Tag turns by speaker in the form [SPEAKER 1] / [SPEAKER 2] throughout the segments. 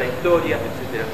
[SPEAKER 1] la historia, etc.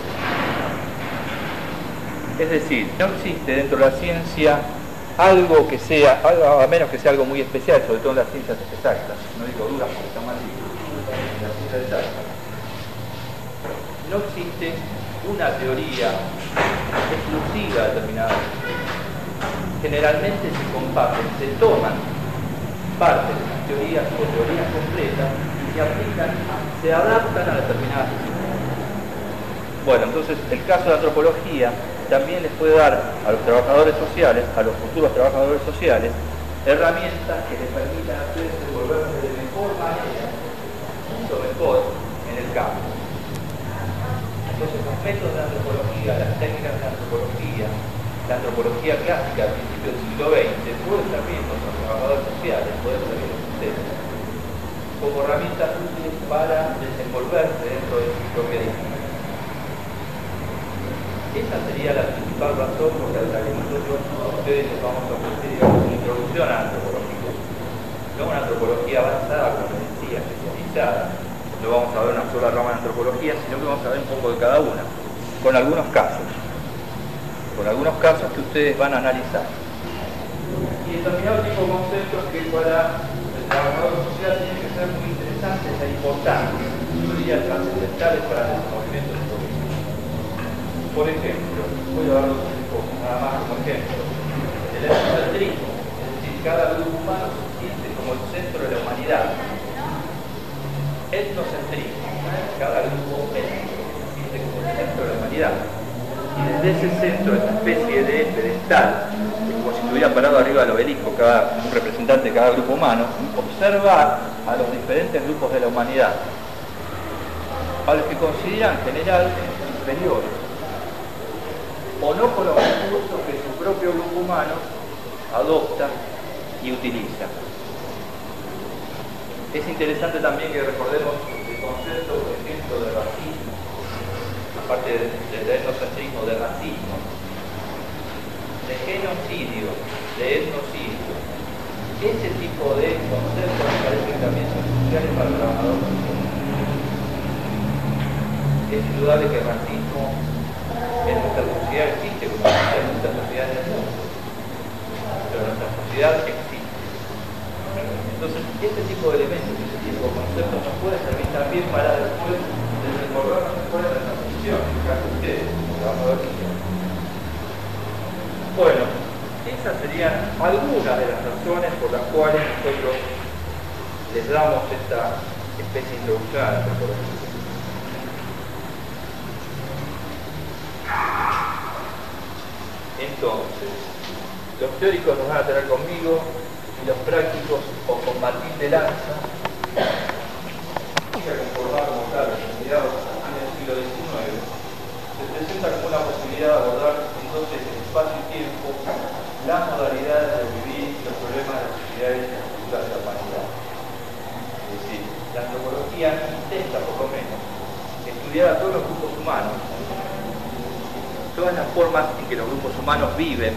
[SPEAKER 1] Es decir, no existe dentro de la ciencia algo que sea, a menos que sea algo muy especial, sobre todo en las ciencias exactas, no digo duras porque está mal dicho, en las ciencias exactas, no existe una teoría exclusiva determinada. Generalmente se comparten, se toman partes de las teorías o teorías completas y se aplican, se adaptan a determinadas disciplinas. Bueno, entonces el caso de la antropología también les puede dar a los trabajadores sociales, a los futuros trabajadores sociales, herramientas que les permitan a ustedes desenvolverse de mejor manera, mucho mejor, en el campo. Entonces los métodos de antropología, las técnicas de la antropología clásica al principio del siglo XX, pueden servir con los trabajadores sociales, pueden servir con ustedes, como herramientas útiles para desenvolverse dentro de su propia disciplina. Esa sería la principal razón por la que nosotros a ustedes les vamos a ofrecer, digamos, una introducción a la antropología. No una antropología avanzada, como les decía, especializada. No vamos a ver una sola rama de antropología, sino que vamos a ver un poco de cada una, con algunos casos que ustedes van a analizar. Y determinados tipos de conceptos que para el trabajador social tienen que ser muy interesantes e importantes, yo diría trascendentales para el desenvolvimiento del problema. Por ejemplo, voy a dar dos cosas, nada más como ejemplo. El etnocentrismo, es decir, cada grupo humano se siente como el centro de la humanidad. Etnocentrismo, cada grupo étnico se siente como el centro de la humanidad. Y desde ese centro, esa especie de pedestal, como si estuviera parado arriba del obelisco un representante de cada grupo humano, observar a los diferentes grupos de la humanidad, a los que consideran en general inferiores, o no con los recursos que su propio grupo humano adopta y utiliza. Es interesante también que recordemos el concepto, por ejemplo, de racismo, aparte del etnocentrismo, de racismo, de genocidio, de etnocidio. Ese tipo de conceptos me parece que también son cruciales para el trabajador social. Es indudable que el racismo en nuestra sociedad existe, como en nuestras sociedades del mundo, pero nuestra sociedad existe. Entonces, este tipo de elementos, este tipo de conceptos nos puede servir también para después desenvolvernos mejor en nuestra función, en el caso de ustedes, como trabajadores sociales. Bueno, esas serían algunas de las razones por las cuales nosotros les damos esta especie de introducción a la antropología. Entonces, los teóricos nos van a tener conmigo y los prácticos o con Martín de Lanza, que se conformaba como tal en mediados del siglo XIX, se presenta como una posibilidad de abordar entonces el espacio y tiempo, las modalidades de vivir y los problemas de las sociedades y las culturas de la humanidad. Es decir, la antropología intenta por lo menos estudiar a todos los grupos humanos, todas las formas en que los grupos humanos viven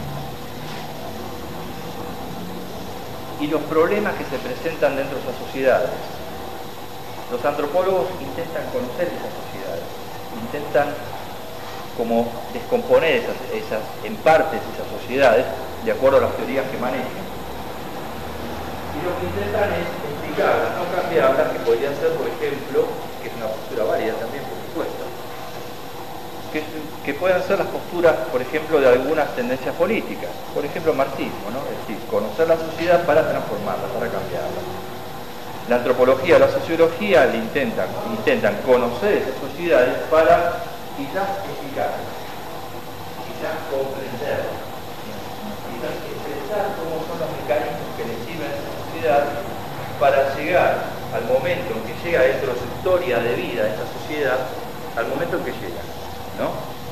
[SPEAKER 1] y los problemas que se presentan dentro de esas sociedades. Los antropólogos intentan conocer esas sociedades, intentan como descomponer en partes esas sociedades de acuerdo a las teorías que manejan. Y lo que intentan es explicarlas, no cambiarlas, que podría ser, por ejemplo, que es una postura válida también, por supuesto, que puedan ser las posturas, por ejemplo, de algunas tendencias políticas, por ejemplo, marxismo, ¿no? Es decir, conocer la sociedad para transformarla, para cambiarla. La antropología, la sociología intentan conocer esas sociedades para quizás explicarlas, quizás comprenderlas, quizás expresar cómo son los mecanismos que le sirven a esa sociedad para llegar al momento en que llega dentro de su historia de vida de esa sociedad, al momento en que llega, ¿no?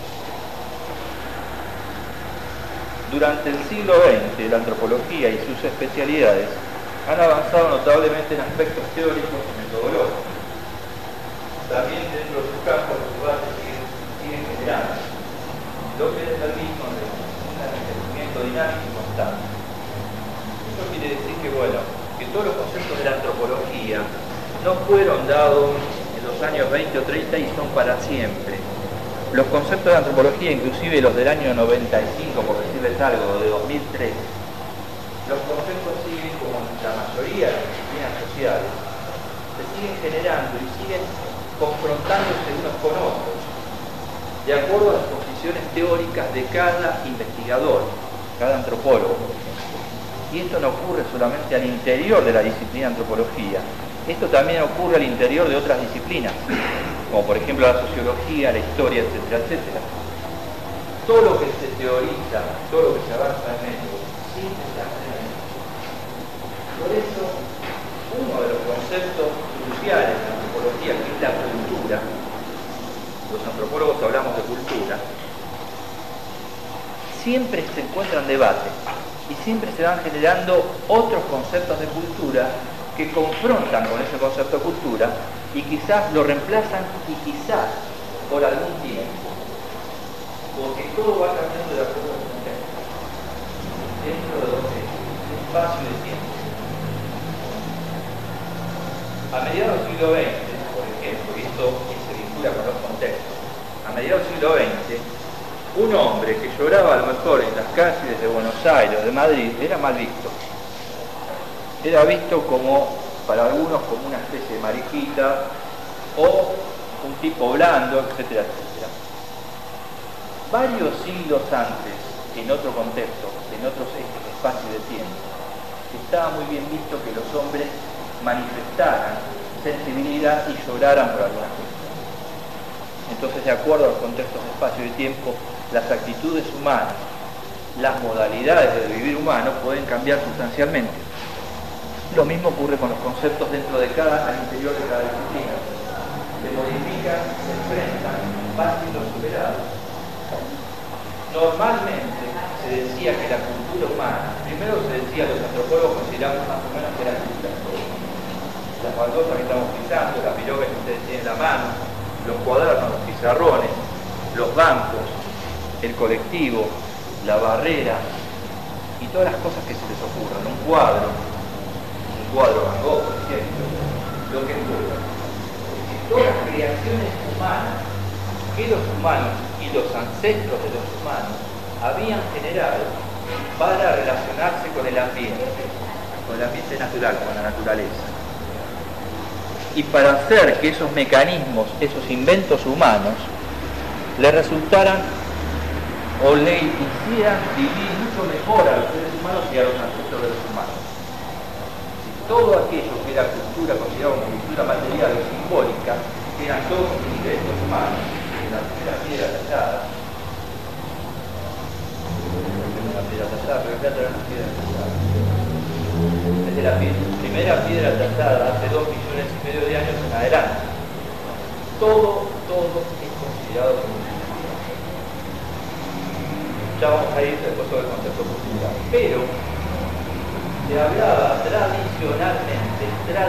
[SPEAKER 1] Durante el siglo XX, la antropología y sus especialidades han avanzado notablemente en aspectos teóricos y metodológicos. También dentro de sus campos los debates siguen generando, lo que les permite un enriquecimiento dinámico y constante. Eso quiere decir que, bueno, que todos los conceptos de la antropología no fueron dados en los años 20 o 30 y son para siempre. Los conceptos de antropología, inclusive los del año 95, por decirles algo, de 2003, los conceptos siguen, como en la mayoría de las disciplinas sociales, se siguen generando y siguen confrontándose unos con otros, de acuerdo a las posiciones teóricas de cada investigador, cada antropólogo. Y esto no ocurre solamente al interior de la disciplina antropología, esto también ocurre al interior de otras disciplinas, como por ejemplo la sociología, la historia, etcétera, etcétera. Todo lo que se teoriza, todo lo que se avanza en esto, siempre se hace en esto. Por eso, uno de los conceptos cruciales de la antropología, que es la cultura, los antropólogos hablamos de cultura, siempre se encuentra en debate y siempre se van generando otros conceptos de cultura que confrontan con ese concepto de cultura y quizás lo reemplazan y quizás por algún tiempo, porque todo va cambiando de acuerdo al contexto, dentro de lo que es espacio y de tiempo. A mediados del siglo XX, por ejemplo, y esto se vincula con los contextos, a mediados del siglo XX, un hombre que lloraba a lo mejor en las calles de Buenos Aires o de Madrid era mal visto. Era visto como, para algunos, como una especie de mariquita o un tipo blando, etcétera, etcétera. Varios siglos antes, en otro contexto, en otros espacios de tiempo, estaba muy bien visto que los hombres manifestaran sensibilidad y lloraran por algunas cuestiones. Entonces, de acuerdo a los contextos de espacio y tiempo, las actitudes humanas, las modalidades del vivir humano pueden cambiar sustancialmente. Lo mismo ocurre con los conceptos dentro de al interior de cada disciplina. Se modifican, se enfrentan, van siendo superados. Normalmente se decía que la cultura humana, primero se decía, los antropólogos consideramos más o menos que era cultura. Las baldosas que estamos pisando, las pirogas que ustedes tienen en la mano, los cuadernos, los pizarrones, los bancos, el colectivo, la barrera y todas las cosas que se les ocurran, un cuadro Van Gogh, por ejemplo, lo que ocurre. Todas las creaciones humanas que los humanos y los ancestros de los humanos habían generado para relacionarse con el ambiente natural, con la naturaleza. Y para hacer que esos mecanismos, esos inventos humanos, le resultaran o le hicieran vivir mucho mejor a los seres humanos y a los ancestros de los humanos. Todo aquello que era cultura, considerado como cultura material o simbólica, que eran todos inventos humanos, en la primera piedra tallada, desde la primera piedra tallada hace 2,5 millones de años en adelante, todo es considerado como cultura. Ya vamos a ir después sobre el concepto cultural, pero se hablaba tradicionalmente,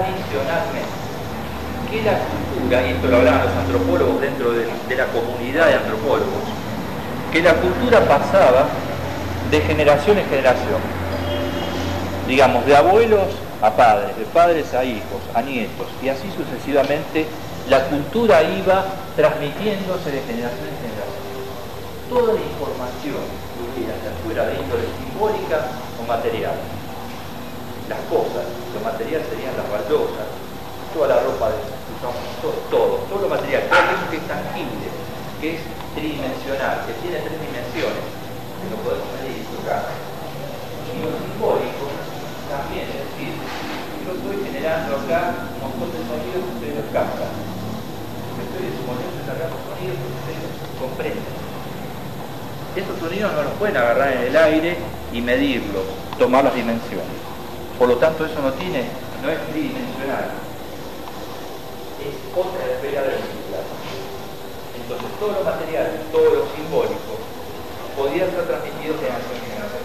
[SPEAKER 1] que la cultura, y esto lo hablaban los antropólogos dentro de la comunidad de antropólogos, que la cultura pasaba de generación en generación, digamos, de abuelos a padres, de padres a hijos, a nietos, y así sucesivamente la cultura iba transmitiéndose de generación en generación. Toda la información que hubiera, ya fuera de índole simbólica o material, las cosas, lo material serían las baldosas, toda la ropa que usamos nosotros, todo lo material, todo aquello que es tangible, que es tridimensional, que tiene 3 dimensiones, que no podemos medir y tocar. Y lo simbólico también, es decir, yo estoy generando acá un montón de sonidos que ustedes los captan. Estoy suponiendo sacando sonidos que ustedes los comprenden. Esos sonidos no los pueden agarrar en el aire y medirlos, tomar las dimensiones. Por lo tanto, eso no es tridimensional. Es otra esfera de la circulación. Entonces, todo lo material, todo lo simbólico, podía ser transmitido generación en generación.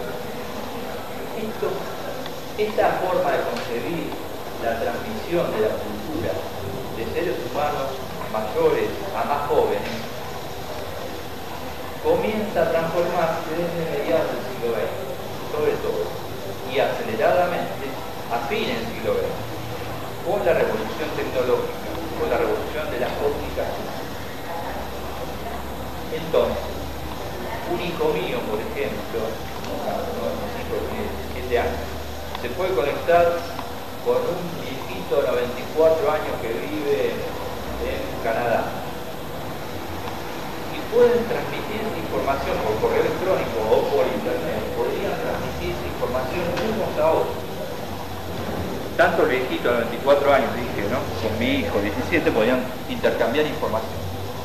[SPEAKER 1] Esta forma de concebir la transmisión de la cultura de seres humanos mayores a más jóvenes comienza a transformarse desde mediados del siglo XX, sobre todo, y aceleradamente a fines del siglo XX, con la revolución tecnológica, fue la revolución de la comunicación. Entonces, un hijo mío, por ejemplo, un hijo de 7 años, se puede conectar con un viejito de 94 años que vive en Canadá. Y pueden transmitirse información por correo electrónico o por internet, podrían transmitirse información unos a otros. Tanto el viejito de 94 años, dije, ¿no?, con mi hijo 17, podían intercambiar información.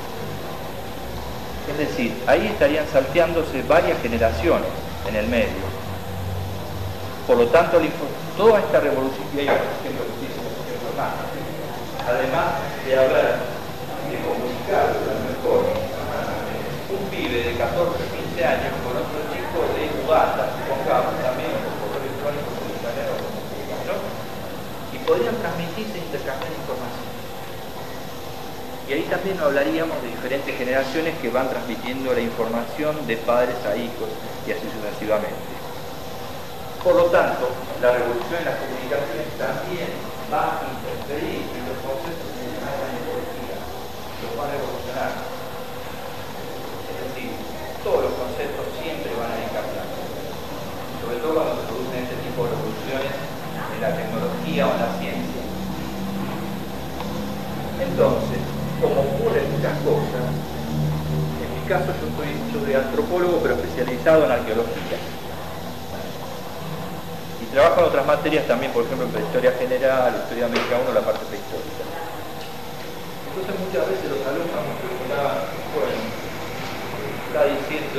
[SPEAKER 1] Es decir, ahí estarían salteándose varias generaciones en el medio. Por lo tanto, toda esta revolución, y hay otros ejemplos que dicen, además de hablar, de comunicar, a lo mejor, un pibe de 14 o 15 años con otro chico de Uganda, supongamos, también por correo electrónico, por internet, ¿no? Y podrían transmitirse e intercambiar información. Y ahí también hablaríamos de diferentes generaciones que van transmitiendo la información de padres a hijos y así sucesivamente. Por lo tanto, la revolución en las comunicaciones también va a interferir en los conceptos de la tecnología, los va a revolucionar. Es decir, todos los conceptos siempre van a ir cambiando, sobre todo cuando se producen este tipo de revoluciones en la tecnología o en la ciencia. Entonces, como ocurren muchas cosas, en mi caso yo soy antropólogo pero especializado en arqueología. Y trabajo en otras materias también, por ejemplo en prehistoria general, historia de América 1, la parte prehistórica. Entonces muchas veces los alumnos me preguntaban, bueno, está diciendo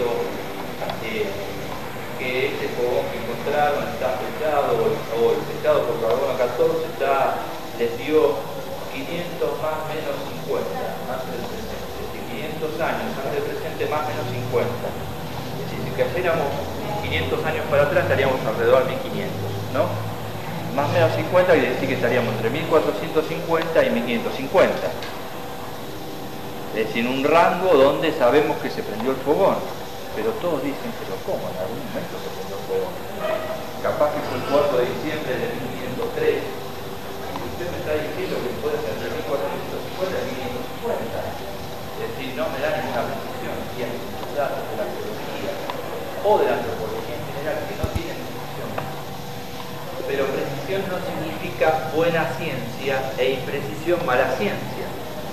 [SPEAKER 1] que este fogón que encontraron está fechado, o el fechado por carbono 14 les dio 500 más menos 50 antes del presente, es decir, 500 años antes del presente más menos 50. Es decir, si cayéramos 500 años para atrás estaríamos alrededor de 1500, ¿no? Más menos 50 quiere decir que estaríamos entre 1450 y 1550. Es decir, en un rango donde sabemos que se prendió el fogón, pero todos dicen, pero ¿cómo? En algún momento se prendió el fogón. Capaz que fue el 4 de diciembre de 1503. Usted me está diciendo que puede ser entre 1450 y 1550. Es decir, no me da ninguna precisión. Y hay muchos datos de la arqueología o de la antropología en general que no tienen precisión. Pero precisión no significa buena ciencia e imprecisión mala ciencia.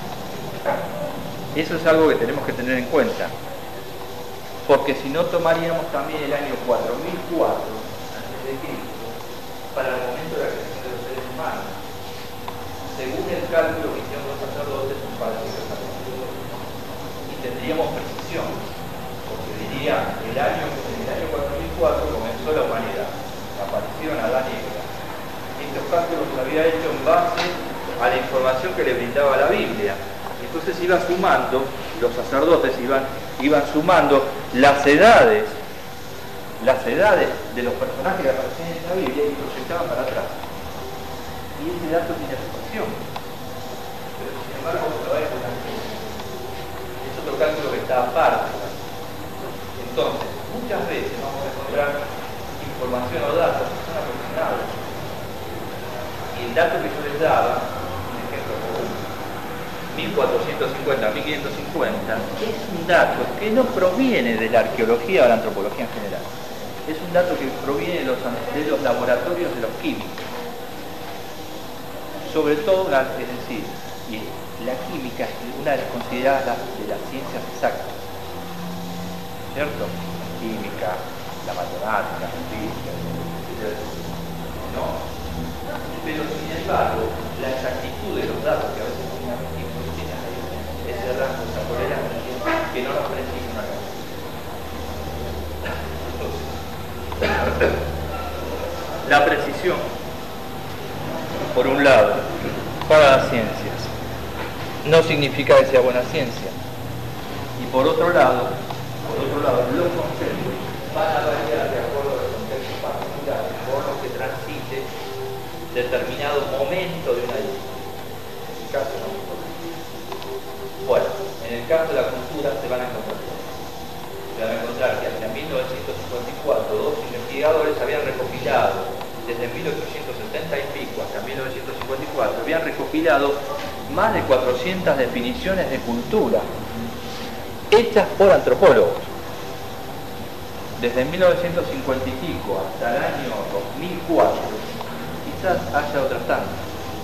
[SPEAKER 1] Eso es algo que tenemos que tener en cuenta. Porque si no tomaríamos también el año 4004 a.C. para el momento de la creación de los seres humanos. Según el cálculo que hicieron los sacerdotes, un padre y y tendríamos precisión, porque diría, en el año 4004 comenzó la humanidad, aparecieron Adán y Eva. Y estos cálculos los había hecho en base a la información que le brindaba la Biblia. Entonces iba sumando, los sacerdotes iban sumando las edades de los personajes que aparecían en la Biblia y proyectaban para atrás. Y ese dato tiene relación. Pero sin embargo no es una ciencia. Es otro cálculo que está aparte. Entonces, muchas veces vamos a encontrar información o datos que son aproximados. Y el dato que yo les daba, un ejemplo común, 1450, 1550, es un dato que no proviene de la arqueología o de la antropología en general. Es un dato que proviene de los laboratorios de los químicos. Sobre todo, es decir, la química es una de las consideradas de las ciencias exactas, ¿cierto? Química, la matemática, la física, ¿no? Pero sin embargo, la exactitud de los datos que a veces tienen ese rasgo, esa tolerancia, que no nos precisa una cosa. La precisión, por un lado, para las ciencias, no significa que sea buena ciencia. Y por otro lado, los conceptos van a variar de acuerdo a los contextos particulares por los que transite determinado momento de una isla. En el caso no. Bueno, en el caso de la cultura se van a encontrar que hacia 1954 dos investigadores habían recopilado desde 1870 y pico hasta 1954 habían recopilado más de 400 definiciones de cultura, hechas por antropólogos. Desde 1950 y pico hasta el año 2004, quizás haya otras tantas.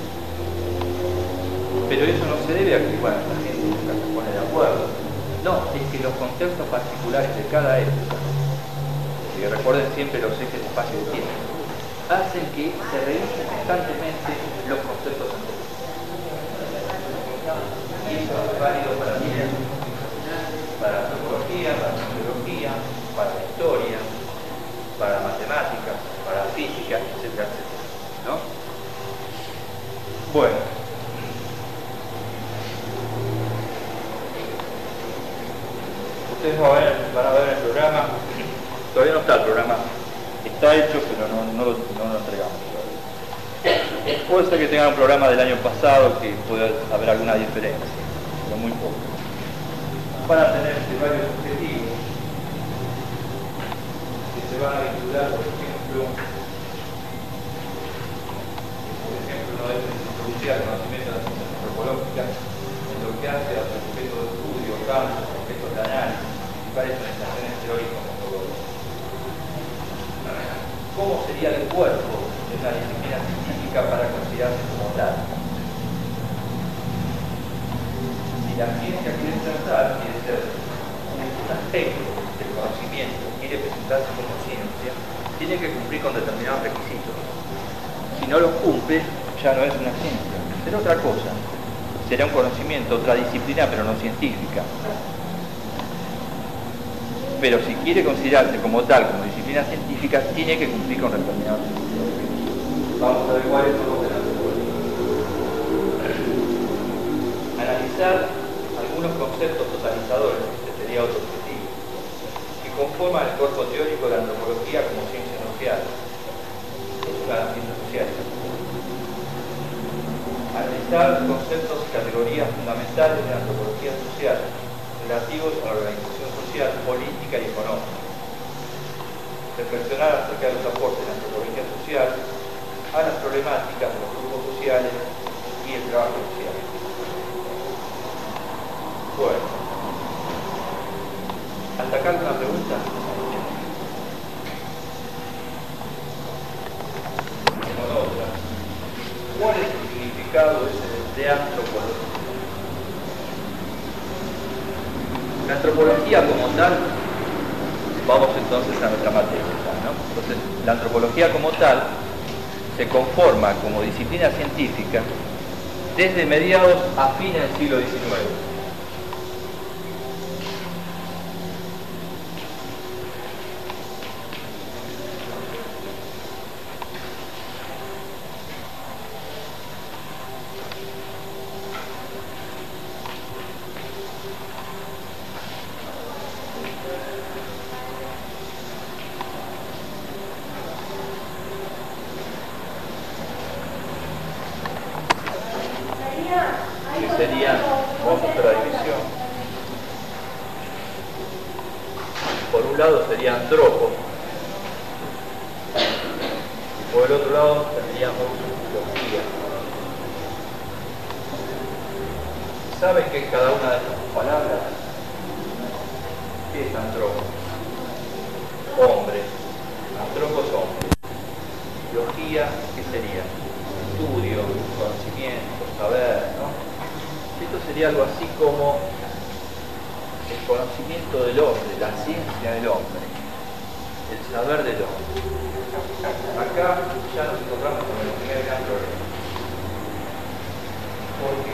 [SPEAKER 1] Pero eso no se debe a que, bueno, la gente nunca se pone de acuerdo. No, es que los conceptos particulares de cada época, y recuerden siempre los ejes de espacio y de tiempo, hacen que se revisen constantemente los conceptos anteriores. Y eso es válido para la ciencia, para la antropología, para la sociología, para la historia, para la matemática, para la física, etcétera, etcétera, ¿no? Bueno. Ustedes van a ver el programa. Todavía no está el programa. Está hecho, pero no lo entregamos todavía. Puede ser que tengan un programa del año pasado que pueda haber alguna diferencia, pero muy poco. Van a tener varios objetivos que se van a vincular, por ejemplo, uno de ellos es introducir al conocimiento de las ciencias antropológicas en lo que hace a su objeto de estudio, campos, objetos de análisis, principales organizaciones teóricas metodológicas. ¿Cómo sería el cuerpo de una disciplina científica para considerarse como tal? Si la ciencia quiere ser tal, quiere ser un aspecto del conocimiento, quiere presentarse como ciencia, tiene que cumplir con determinados requisitos. Si no los cumple, ya no es una ciencia, será otra cosa. Será un conocimiento, otra disciplina, pero no científica. Pero si quiere considerarse como tal, como disciplina científica, tiene que cumplir con determinados requisitos. Vamos a ver cuáles son los de la antropología. Analizar algunos conceptos totalizadores, este sería otro objetivo, que conforman el cuerpo teórico de la antropología como ciencia social. Es una ciencia social. Analizar conceptos y categorías fundamentales de la antropología social relativos a la organización social, política y económica. Reflexionar acerca de los aportes de la antropología social a las problemáticas de los grupos sociales y el trabajo social. Bueno, ¿hasta acá alguna pregunta? Con otra. ¿Cuál es el significado de antropología? La antropología como tal, vamos entonces a nuestra materia, ¿no? Entonces, la antropología como tal se conforma como disciplina científica desde mediados a fines del siglo XIX. Sería antropo, y por el otro lado tendríamos biología. ¿Saben qué es cada una de estas palabras? ¿Qué es antropo? Hombre. Antropo es hombre. Biología, ¿qué sería? Estudio, conocimiento, saber, ¿no? Esto sería algo así como el conocimiento del hombre, la ciencia del hombre, el saber del hombre. Acá ya nos encontramos con el primer gran problema. ¿Por qué?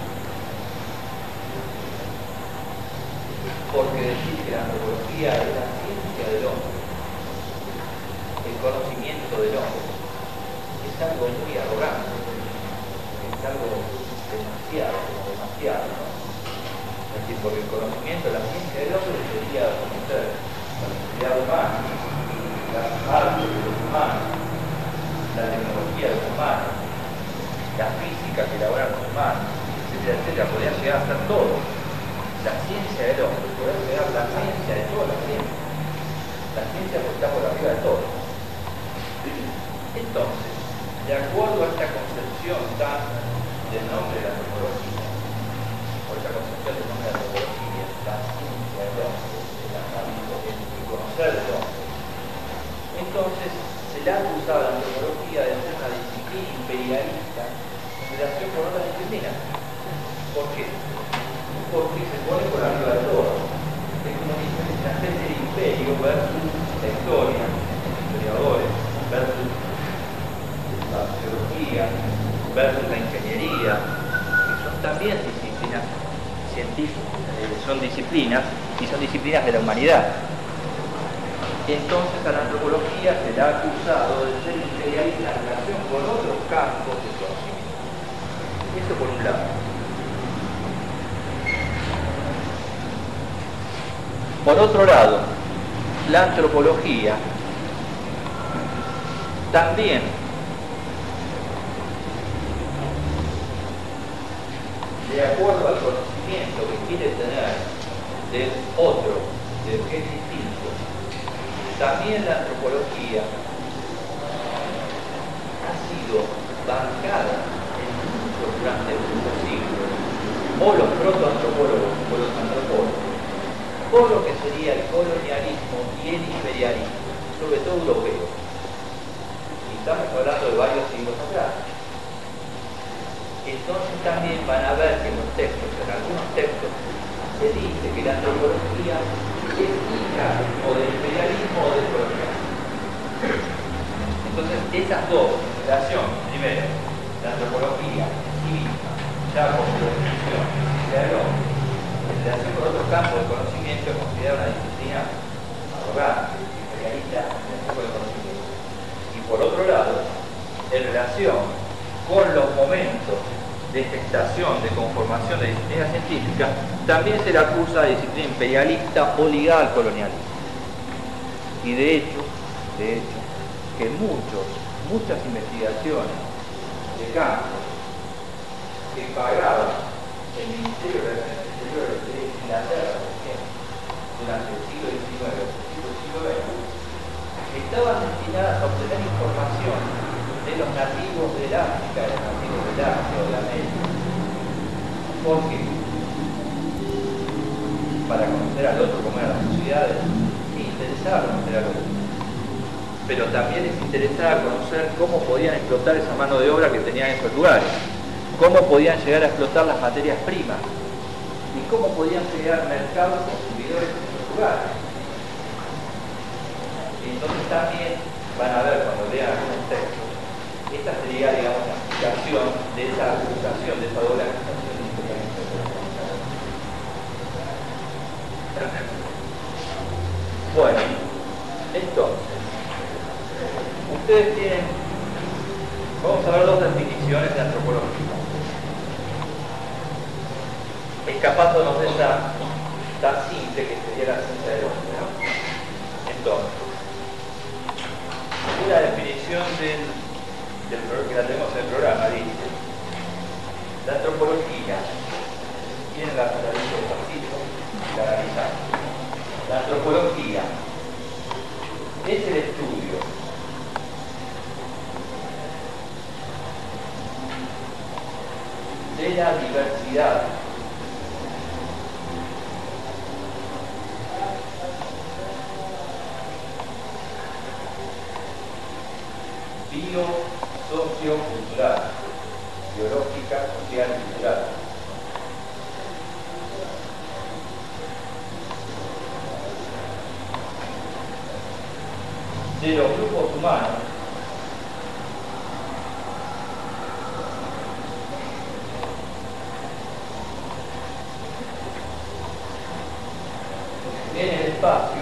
[SPEAKER 1] Porque decir que la antropología es la ciencia del hombre, el conocimiento del hombre, es algo muy arrogante, es algo demasiado, ¿no? Es decir, porque el conocimiento, la ciencia del hombre sería conocer la sociedad humana, las artes de los humanos, la tecnología de los humanos, la física que elaboran los humanos, etcétera, etcétera. Podría llegar a ser todo. La ciencia del hombre, podría llegar a la ciencia de toda la ciencia. La ciencia está por arriba de todo. Entonces, de acuerdo a esta concepción tan del nombre de la antropología, entonces se le ha acusado a la antropología de ser una disciplina imperialista en relación con otras disciplinas. ¿Por qué? Porque se pone por arriba de todo. Es como una especie de imperio versus la historia, los historiadores, versus la sociología, versus la ingeniería, que son también disciplinas científicas, son disciplinas y son disciplinas de la humanidad. Entonces a la antropología se le ha acusado de ser imperialista en relación con otros campos de conocimiento. Eso por un lado. Por otro lado, la antropología también de acuerdo al conocimiento que quiere tener del otro, del que es distinto, también la antropología ha sido bancada durante muchos siglos por los protoantropólogos, por los antropólogos, por lo que sería el colonialismo y el imperialismo, sobre todo europeo. Y estamos hablando de varios siglos atrás. Entonces también van a ver que en los textos, en algunos textos, se dice que la antropología es hija o del imperialismo o del colonialismo. Entonces esas dos, en relación, primero, la antropología civil, ya por su definición, en relación con otros campos de conocimiento, es considerada una disciplina arrogante, imperialista en el campo de conocimiento. Y por otro lado, en relación con los momentos de gestación, de conformación de disciplinas científicas, también se le acusa de disciplina imperialista o ligada al colonialismo. Y de hecho, que muchas investigaciones de campo que pagaba el Ministerio de Relaciones Exteriores de Inglaterra, por ejemplo, durante el siglo XIX, el siglo XX, estaban destinadas a obtener información de los nativos del África, de los nativos del Asia o de América. ¿Por qué? Para conocer al otro, cómo eran las sociedades. Sí, interesaba conocer al otro. Pero también les interesaba conocer cómo podían explotar esa mano de obra que tenían en esos lugares, cómo podían llegar a explotar las materias primas y cómo podían llegar mercados consumidores en esos lugares. Y entonces también van a ver cuando lean algunos textos, esta sería, digamos, la explicación de esa acusación, de esa doble acusación de imperialismo. Bueno, entonces, ustedes tienen, vamos a ver dos definiciones de antropología. Escapándonos de esa tan simple que sería la ciencia del hombre, ¿no? Entonces, una definición que la tenemos en el programa, dice: la antropología tiene la tradición partito y la analizamos. La antropología es el estudio de la diversidad bio-sociocultural, biológica, social y cultural, de los grupos humanos en el espacio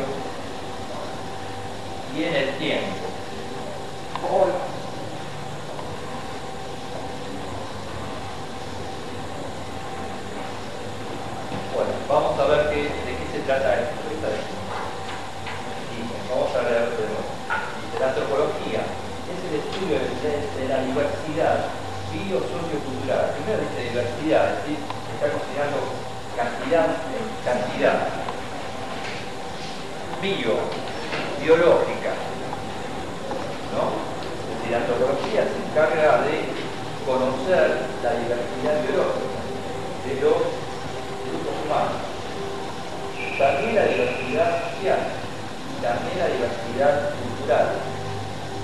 [SPEAKER 1] y en el tiempo. Bueno, vamos a ver de qué se trata esto. Vamos a leer de nuevo. Dice: la antropología es el estudio de la diversidad bio-sociocultural. Primero dice diversidad, es decir, está considerando cantidad. Biológica, ¿no? Es decir, la antropología se encarga de conocer la diversidad biológica de los grupos humanos. También la diversidad social, también la diversidad cultural.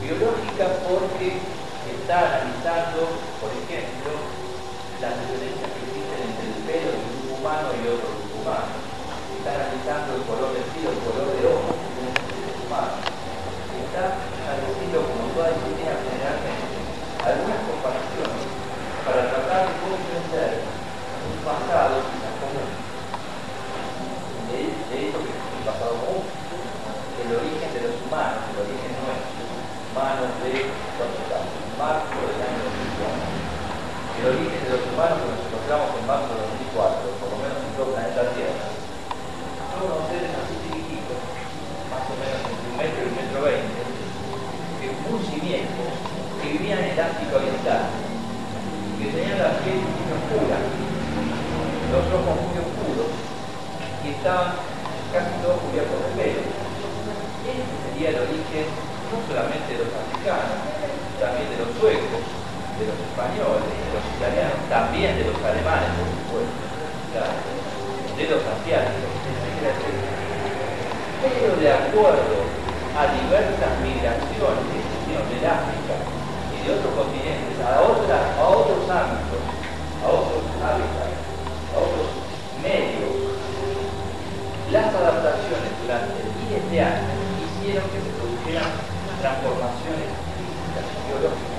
[SPEAKER 1] Biológica porque está analizando, por ejemplo, las diferencias que existen entre el pelo de un grupo humano y otro grupo humano. Está analizando el color del pelo, el color de ojos de un grupo humano. Está haciendo, como toda disciplina generalmente, algunas comparaciones para tratar de comprender un pasado quizás común. De hecho, que es un pasado común, el origen de los humanos, el origen nuestro, humanos de marzo del año 2004. El origen de los humanos que nos encontramos en marzo del 2004, por lo menos en todo el planeta Tierra, son unos seres así chiquititos, más o menos entre 1 metro y 1,20 m, que muy simiescos, que vivían en el África Oriental, que tenían la piel muy oscura, los ojos muy oscuros, y estaban casi todos cubiertos de pelo. Este sería el origen no solamente de los africanos, también de los suecos, de los españoles, de los italianos, también de los alemanes, por supuesto, claro, de los asiáticos, etc. Pero de acuerdo a diversas migraciones que existieron del África y de otros continentes a otros ámbitos, a otros hábitats, a otros medios, las adaptaciones durante miles de años hicieron que se produjeran transformaciones físicas y biológicas.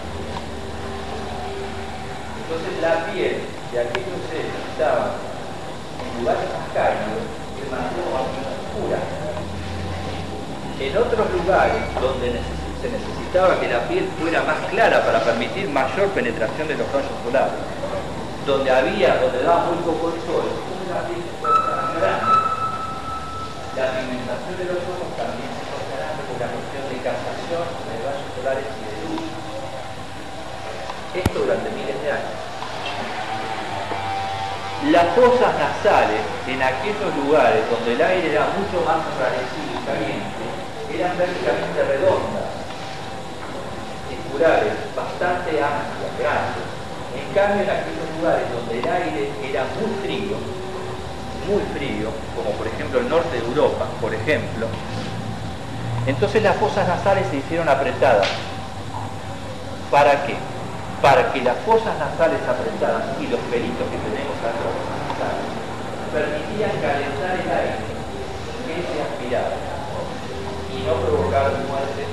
[SPEAKER 1] Entonces la piel de aquellos seres que estaban en lugares más cálidos se mantuvo más o menos oscura. En otros lugares donde se necesitaba que la piel fuera más clara para permitir mayor penetración de los rayos solares, donde daba muy poco el sol, la piel se fue más grande. La pigmentación de los ojos también se fue grande por la cuestión de captación de rayos solares y de luz. Esto durante miles de años. Las fosas nasales, en aquellos lugares donde el aire era mucho más enrarecido y caliente, eran prácticamente redondas, circulares, bastante amplias, grandes. En cambio, en aquellos lugares donde el aire era muy frío, como por ejemplo el norte de Europa, por ejemplo, entonces las fosas nasales se hicieron apretadas. ¿Para qué? Para que las fosas nasales apretadas y los pelitos que tenemos acá nasales permitían calentar el aire que se aspiraba y no provocar muertes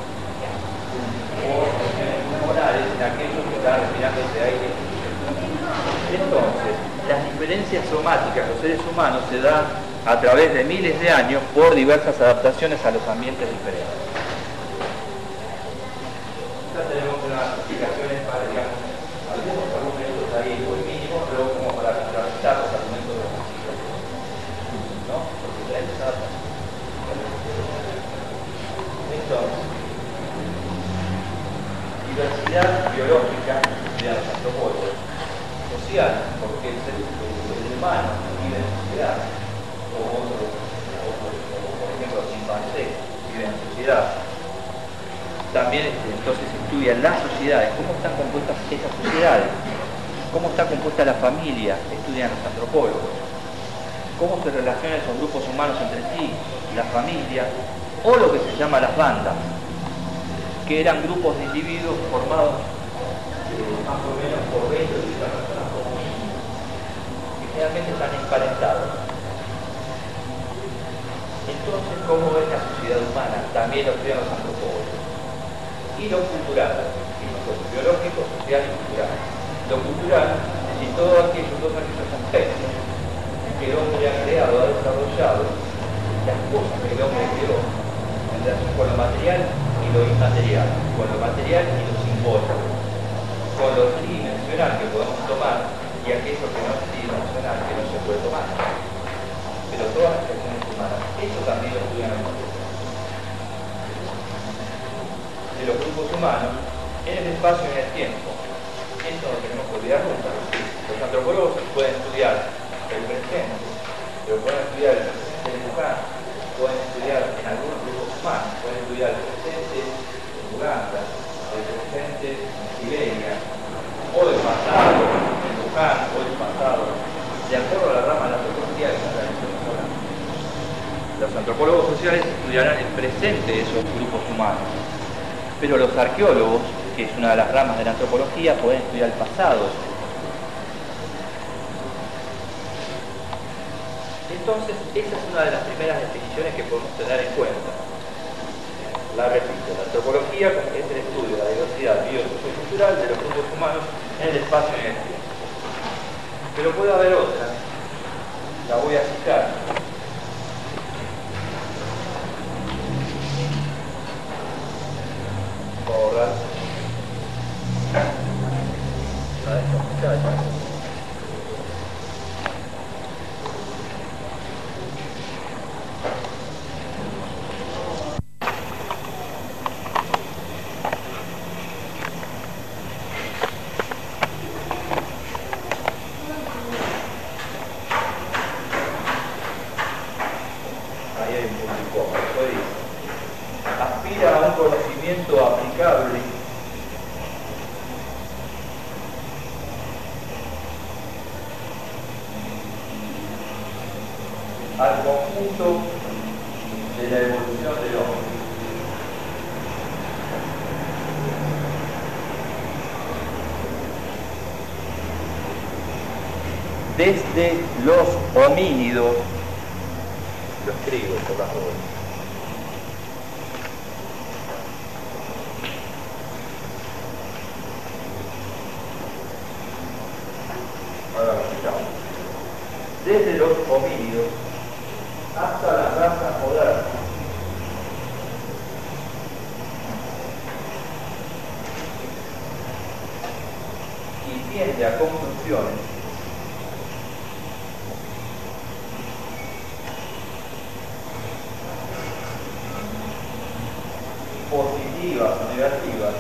[SPEAKER 1] o lesiones pulmonares en aquellos que estaban respirando ese aire. Entonces, las diferencias somáticas de los seres humanos se dan a través de miles de años por diversas adaptaciones a los ambientes diferentes. Ya tenemos unas explicaciones para, digamos, algunos argumentos ahí muy mínimos, pero como para contrarrestar los argumentos de los físicos, ¿no? Por diferentes adaptaciones. Entonces, diversidad biológica de los antropólogos, social, porque el ser humano vive en sociedad, o por ejemplo los chimpancés viven en sociedad. También entonces estudian las sociedades, cómo están compuestas esas sociedades, cómo está compuesta la familia, estudian los antropólogos, cómo se relacionan esos grupos humanos entre sí, la familia, o lo que se llama las bandas, que eran grupos de individuos formados más o menos por 20 o 30 personas como mínimo, que generalmente están emparentados. Entonces, ¿cómo es la sociedad humana? También lo estudian los antropólogos. Y lo cultural, biológico, social y cultural. Lo cultural es decir, todos aquellos aspectos que el hombre ha creado, ha desarrollado, las cosas que el hombre creó en relación con lo material y lo inmaterial, con lo material y lo simbólico, con lo tridimensional que podemos tomar y aquello que no es tridimensional, que no se puede tomar. Pero todas las acciones humanas, eso también lo estudian los antropólogos. De los grupos humanos en el espacio y en el tiempo. Esto no tenemos que olvidar nunca. Los antropólogos pueden estudiar el presente, pero pueden estudiar el presente en Wuhan, pueden estudiar en algunos grupos humanos, pueden estudiar el presente en Uganda, el presente en Siberia, o el pasado en Wuhan, o el pasado, de acuerdo a la rama de la antropología que está realizando. Los antropólogos sociales estudiarán el presente de esos grupos humanos. Pero los arqueólogos, que es una de las ramas de la antropología, pueden estudiar el pasado. Entonces, esa es una de las primeras definiciones que podemos tener en cuenta. La repito, la antropología es el estudio de la diversidad biosociocultural de los grupos humanos en el espacio y en el tiempo. Pero puede haber otra, la voy a citar. Borrar. A esta muchacha. Aspira a un conocimiento aplicable al conjunto de la evolución del hombre. Desde los homínidos, lo escribo por las dos. Desde los homínidos hasta la raza moderna. Y tiende a conclusiones positivas o negativas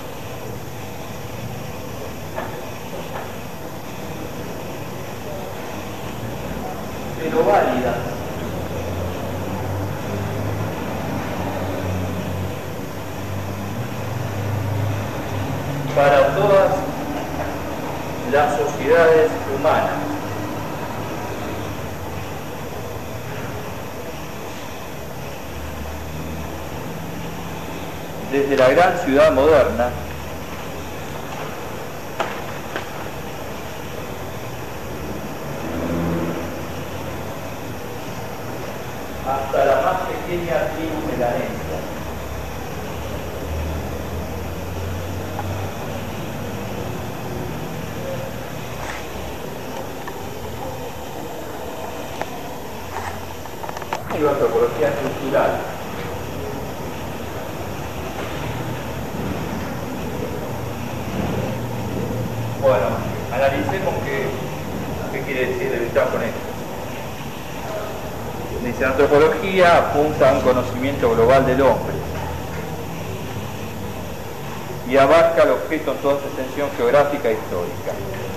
[SPEAKER 1] pero válidas para todas las sociedades humanas. Desde la gran ciudad moderna hasta la más pequeña tribu melanesia. Y antropología estructural. Bueno, analicemos qué quiere decir debutar con esto. Dice, la antropología apunta a un conocimiento global del hombre y abarca el objeto en toda su extensión geográfica e histórica.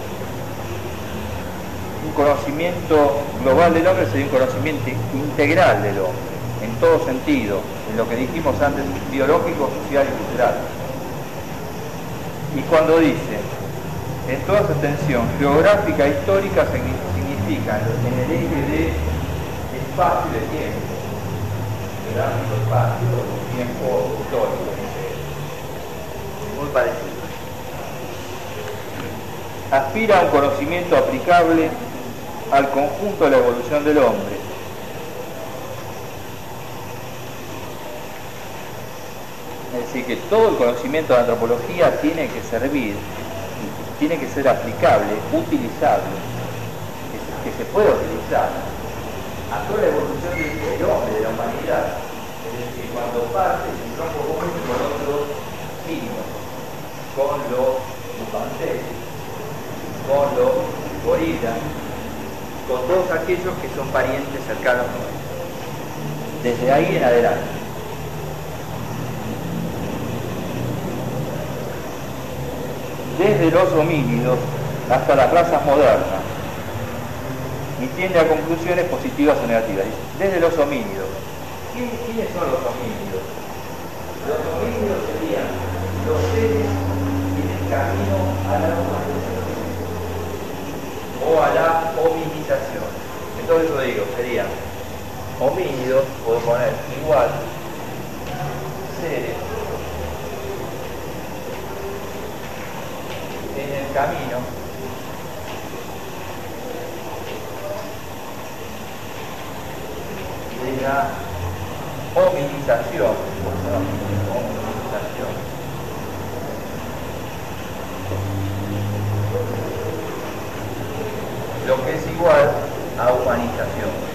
[SPEAKER 1] Un conocimiento global del hombre sería un conocimiento integral del hombre, en todo sentido, en lo que dijimos antes, biológico, social y cultural. Y cuando dice, en toda su extensión geográfica e histórica, significa en el eje de espacio y de tiempo, geográfico, espacio, tiempo histórico, muy parecido. Aspira a un conocimiento aplicable al conjunto de la evolución del hombre. Es decir, que todo el conocimiento de la antropología tiene que servir, tiene que ser aplicable, utilizable, que se pueda utilizar a toda la evolución del hombre, de la humanidad. Es decir, cuando parte de un tronco común con otros signos, con los chimpancés, con los gorilas, con todos aquellos que son parientes cercanos nuestros. Desde ahí en adelante. Desde los homínidos hasta las razas modernas, y tiende a conclusiones positivas o negativas. Desde los homínidos. ¿Quiénes son los homínidos? Los homínidos serían los seres en el camino a la humanización o a la hominización. Entonces yo digo, serían homínidos, puedo poner igual, seres camino de la hominización, lo que es igual a humanización.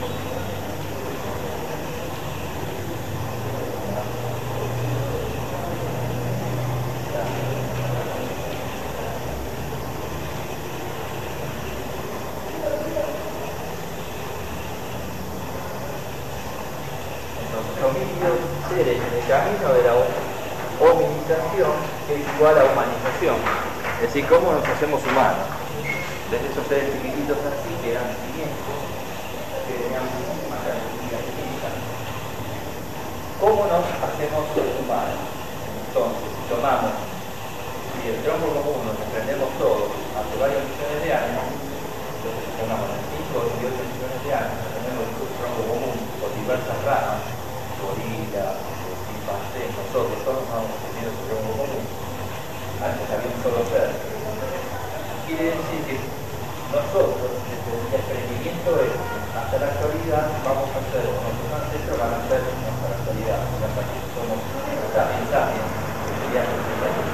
[SPEAKER 1] Seres en el camino de la hominización es igual a humanización, es decir, cómo nos hacemos humanos, desde esos seres chiquititos así que eran simientes, que tenían muchísimas características, cómo nos hacemos humanos. Entonces, si tomamos el tronco común, nos aprendemos todos hace varios millones de años, entonces pongamos 5 o 18 millones de años, aprendemos el tronco común por diversas ramas, gorilas, chimpancés, nosotros todos vamos teniendo su tronco común. Antes había un solo ser. Quiere decir que nosotros, desde el desprendimiento hasta la actualidad, vamos a ser, nuestros ancestros van a ser hasta la actualidad, hasta que somos sapiens, que serían los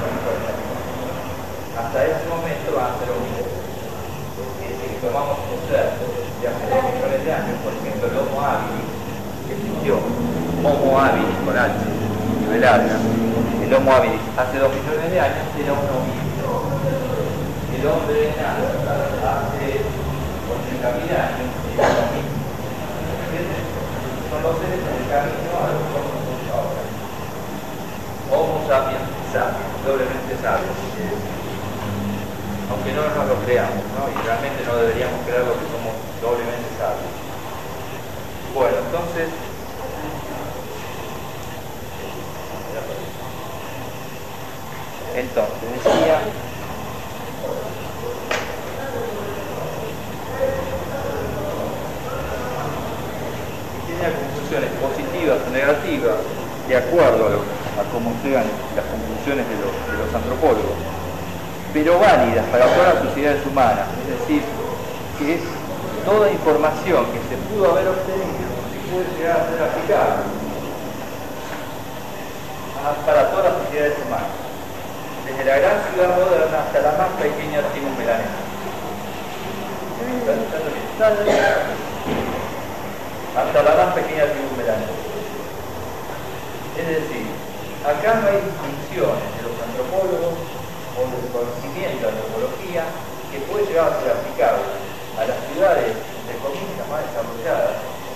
[SPEAKER 1] hasta ese momento van a ser omnívoros. Es decir, que tomamos un ser de hace 2 millones de años, por ejemplo, el Homo habilis, que existió, Homo habilis con H, nivel larga, el Homo habilis hace 2 millones de años era un omnívoro. El hombre de nada hace 80.000 años era lo mismo. ¿Entiendes? Son los seres en el camino a lo que somos nosotros ahora. Homo sapiens sapiens, doblemente sabios. Aunque no nos lo creamos, ¿no? Y realmente no deberíamos creer lo que somos doblemente sabios. Bueno, entonces decía tiene conclusiones positivas o negativas de acuerdo a cómo sean las conclusiones de los antropólogos, pero válidas para todas las sociedades humanas, es decir, que es toda información que se pudo haber obtenido y puede llegar a ser aplicable para todas las sociedades humanas, desde la gran ciudad moderna hasta la más pequeña tribu melanesa. Hasta la más pequeña tribu melanesa. Es decir, acá no hay distinciones de los antropólogos o del conocimiento de la antropología que puede llegar a ser aplicable a las ciudades, entre comillas, más desarrolladas,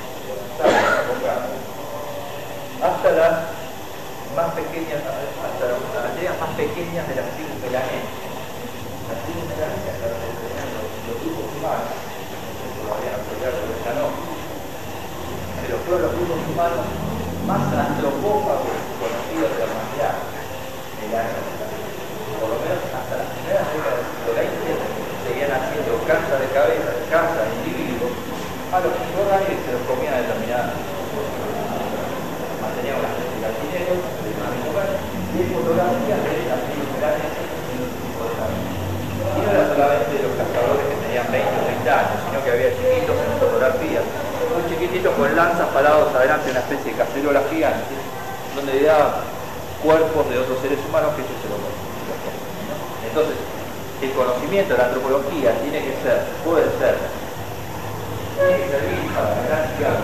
[SPEAKER 1] hasta las más pequeñas, hasta las aldeas más pequeñas de las tribus melanesas. Las tribus melanesas tenían los grupos humanos, todavía no se habla de esta no, pero fueron los grupos humanos más antropófagos conocidos de la humanidad, melanesa. Por lo menos hasta las primeras décadas del siglo XX seguían haciendo caza de cabeza, caza de individuos, a los que se los comían determinadas mantenían una especie de gallineros, y fotografías de las tribus melanesas y los tipos de carne. Y no era solamente los cazadores que tenían 20 o 30 años, sino que había chiquitos en fotografías, un chiquitito con lanzas parados adelante, una especie de cacerola gigante, donde le daban cuerpos de otros seres humanos que ellos se lo comían. Entonces, el conocimiento de la antropología tiene que ser, puede ser, tiene que servir para la gran ciudad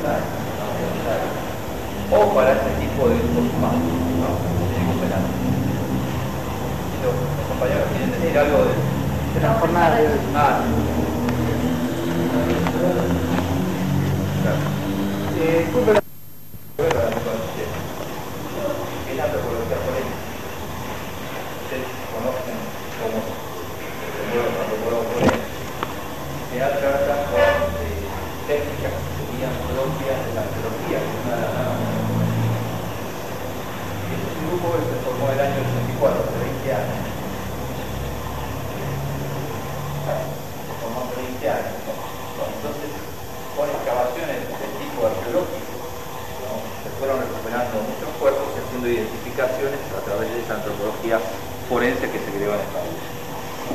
[SPEAKER 1] o para este tipo de grupos humanos, ¿no? Los compañeros quieren decir algo de la jornada de hoy. Disculpe la antropología forense. Ustedes conocen cómo se mueve el antropólogo forense. Se trata con técnicas que serían propias de la arqueología, que es una de las ramas. Este grupo se formó en el año 84, hace 20 años. Se formó hace 20 años. Entonces, con excavaciones de tipo arqueológico, se fueron recuperando muchos cuerpos y haciendo identificaciones a través de esa antropología forense que se creó en Estados Unidos.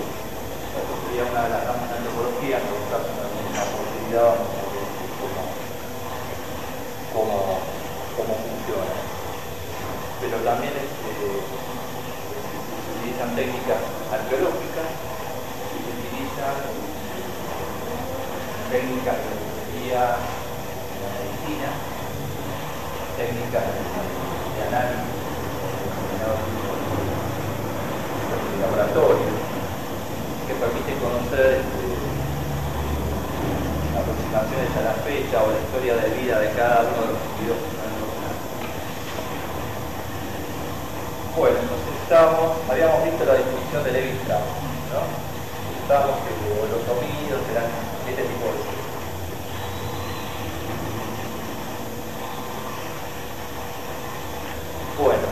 [SPEAKER 1] sería una de las ramas de antropología, en todo caso una posibilidad sobre cómo funciona. Pero también se utilizan técnicas arqueológicas y se utilizan técnicas de biología, de la medicina, técnicas de análisis de laboratorio que permiten conocer aproximaciones a la fecha o la historia de vida de cada uno de los individuos que están encontrados. Bueno, entonces habíamos visto la definición de Levi-Strauss, ¿no? Estábamos que los homínidos eran este tipo de seres. Bueno,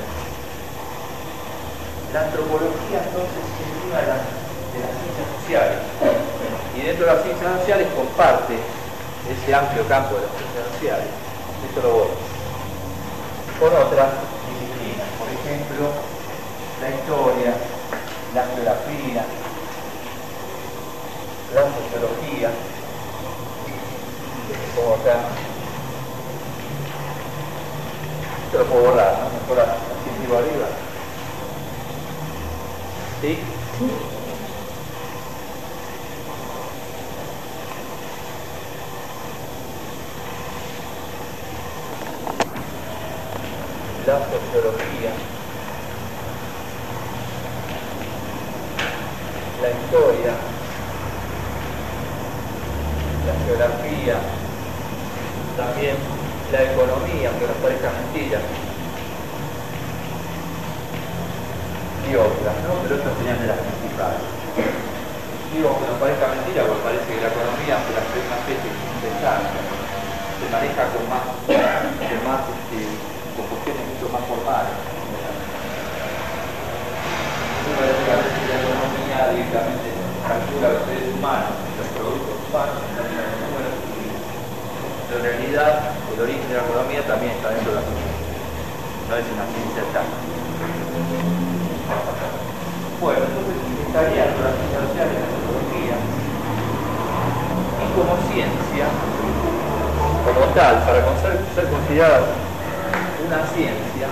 [SPEAKER 1] la antropología entonces es una de las ciencias sociales, y dentro de las ciencias sociales comparte ese amplio campo de las ciencias sociales, esto lo voy, con otras disciplinas, por ejemplo, la historia, la geografía, la sociología, como acá, esto lo puedo borrar, ¿no? Mejor así sigo arriba. ¿Sí? La sociología, la historia, la geografía, también la economía, aunque nos parezca mentira, y otras, ¿no? Pero estas serían de las principales. Digo que nos parezca mentira, porque parece que la economía, aunque la es una especie interesante, se maneja con cuestiones mucho más formales. Me parece que a veces la economía directamente calcula los seres humanos, los productos humanos, en términos de números, pero en realidad el origen de la economía también está dentro de la sociedad. No es una ciencia exacta. Bueno, entonces estaría dentro de las ciencias sociales la antropología, y como ciencia, como tal, para ser considerada una ciencia,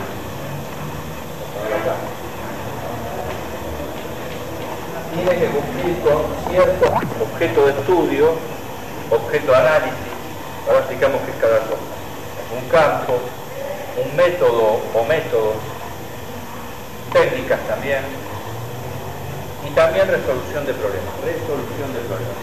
[SPEAKER 1] tiene que cumplir con cierto objeto de estudio, objeto de análisis. Ahora explicamos qué es cada cosa. Un campo, un método o métodos, técnicas también, y también resolución de problemas. Resolución de problemas.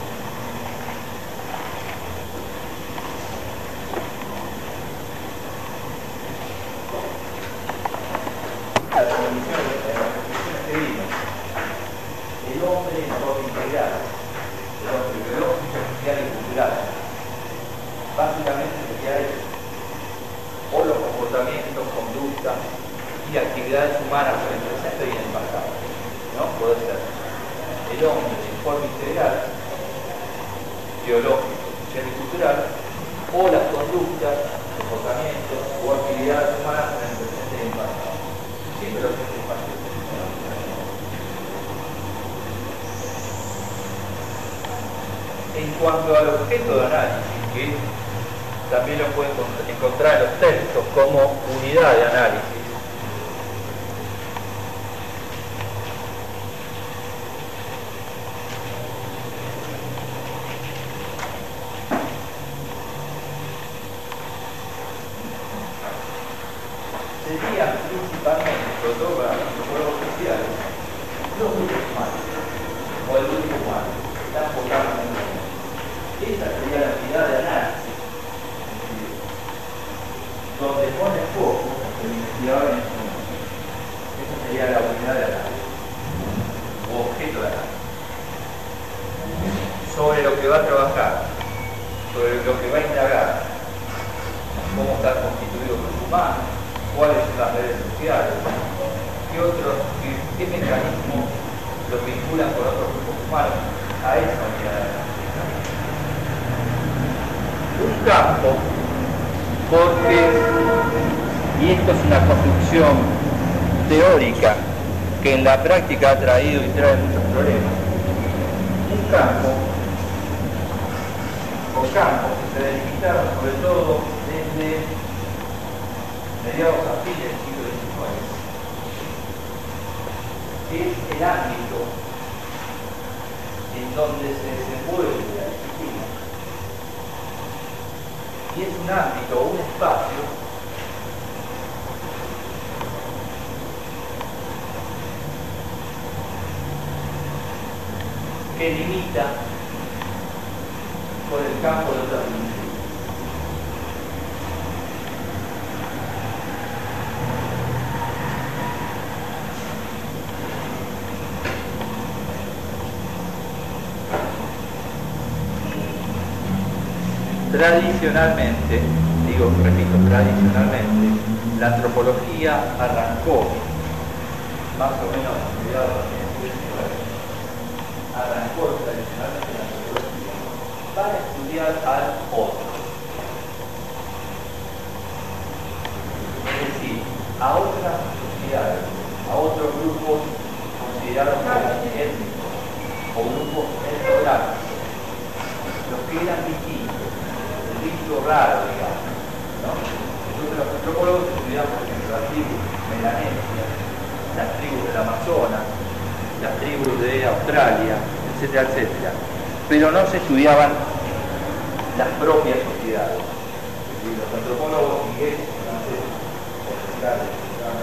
[SPEAKER 1] Las definiciones que vimos. El hombre en forma integral, el hombre biológico, social y cultural. Básicamente sería eso. O los comportamientos, conductas y actividades humanas en el presente y en el pasado. ¿No? Puede ser el hombre en forma integral, biológico, social y cultural, o las conductas, comportamientos o actividades humanas en el presente y en el pasado. Siempre los tres espacios. En cuanto al objeto de análisis, que también lo pueden encontrar en los textos como unidad de análisis, serían principalmente, sobre todo para los antropólogos sociales, los grupos humanos, o el grupo humano, que están enfocados en el mundo. Esa sería la unidad de análisis, donde pone foco el investigador en este mundo. Esa sería la unidad de análisis, o objeto de análisis. Sobre lo que va a trabajar, sobre lo que va a indagar, cómo están constituidos los humanos, cuáles son las redes sociales, qué mecanismos los vinculan con otros grupos humanos, a esa unidad de análisis. Un campo, porque, y esto es una construcción teórica que en la práctica ha traído y trae muchos problemas, un campo o campos que se delimitaron sobre todo desde mediados a fines del siglo XIX, es el ámbito en donde se desenvuelve la disciplina. Y es un ámbito o un espacio que limita con el campo de otras disciplinas. Tradicionalmente, repito, tradicionalmente, la antropología arrancó más o menos a mediados del siglo XIX, arrancó tradicionalmente la antropología para estudiar al otro. Es decir, a otras sociedades, a otros grupos considerados étnicos o grupos etnográficos, los que eran distintos, el bicho raro, digamos, ¿no? Entonces los antropólogos estudian, por ejemplo, las tribus melanesias, las tribus del Amazonas, las tribus de Australia, etcétera, etcétera. Pero no se estudiaban las propias sociedades. Y los antropólogos ingleses, franceses, portugueses,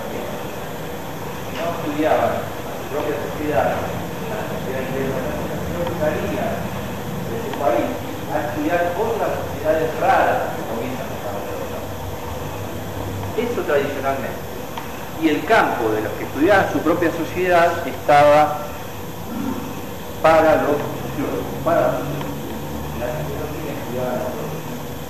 [SPEAKER 1] no estudiaban las propias sociedades, la sociedad inglesa, sino que salían de su país a estudiar otras sociedades raras que comienzan a desarrollar. Eso tradicionalmente. Y el campo de los que estudiaban su propia sociedad estaba para los sociólogos, para los sociólogos. La sociología estudiaba la propia.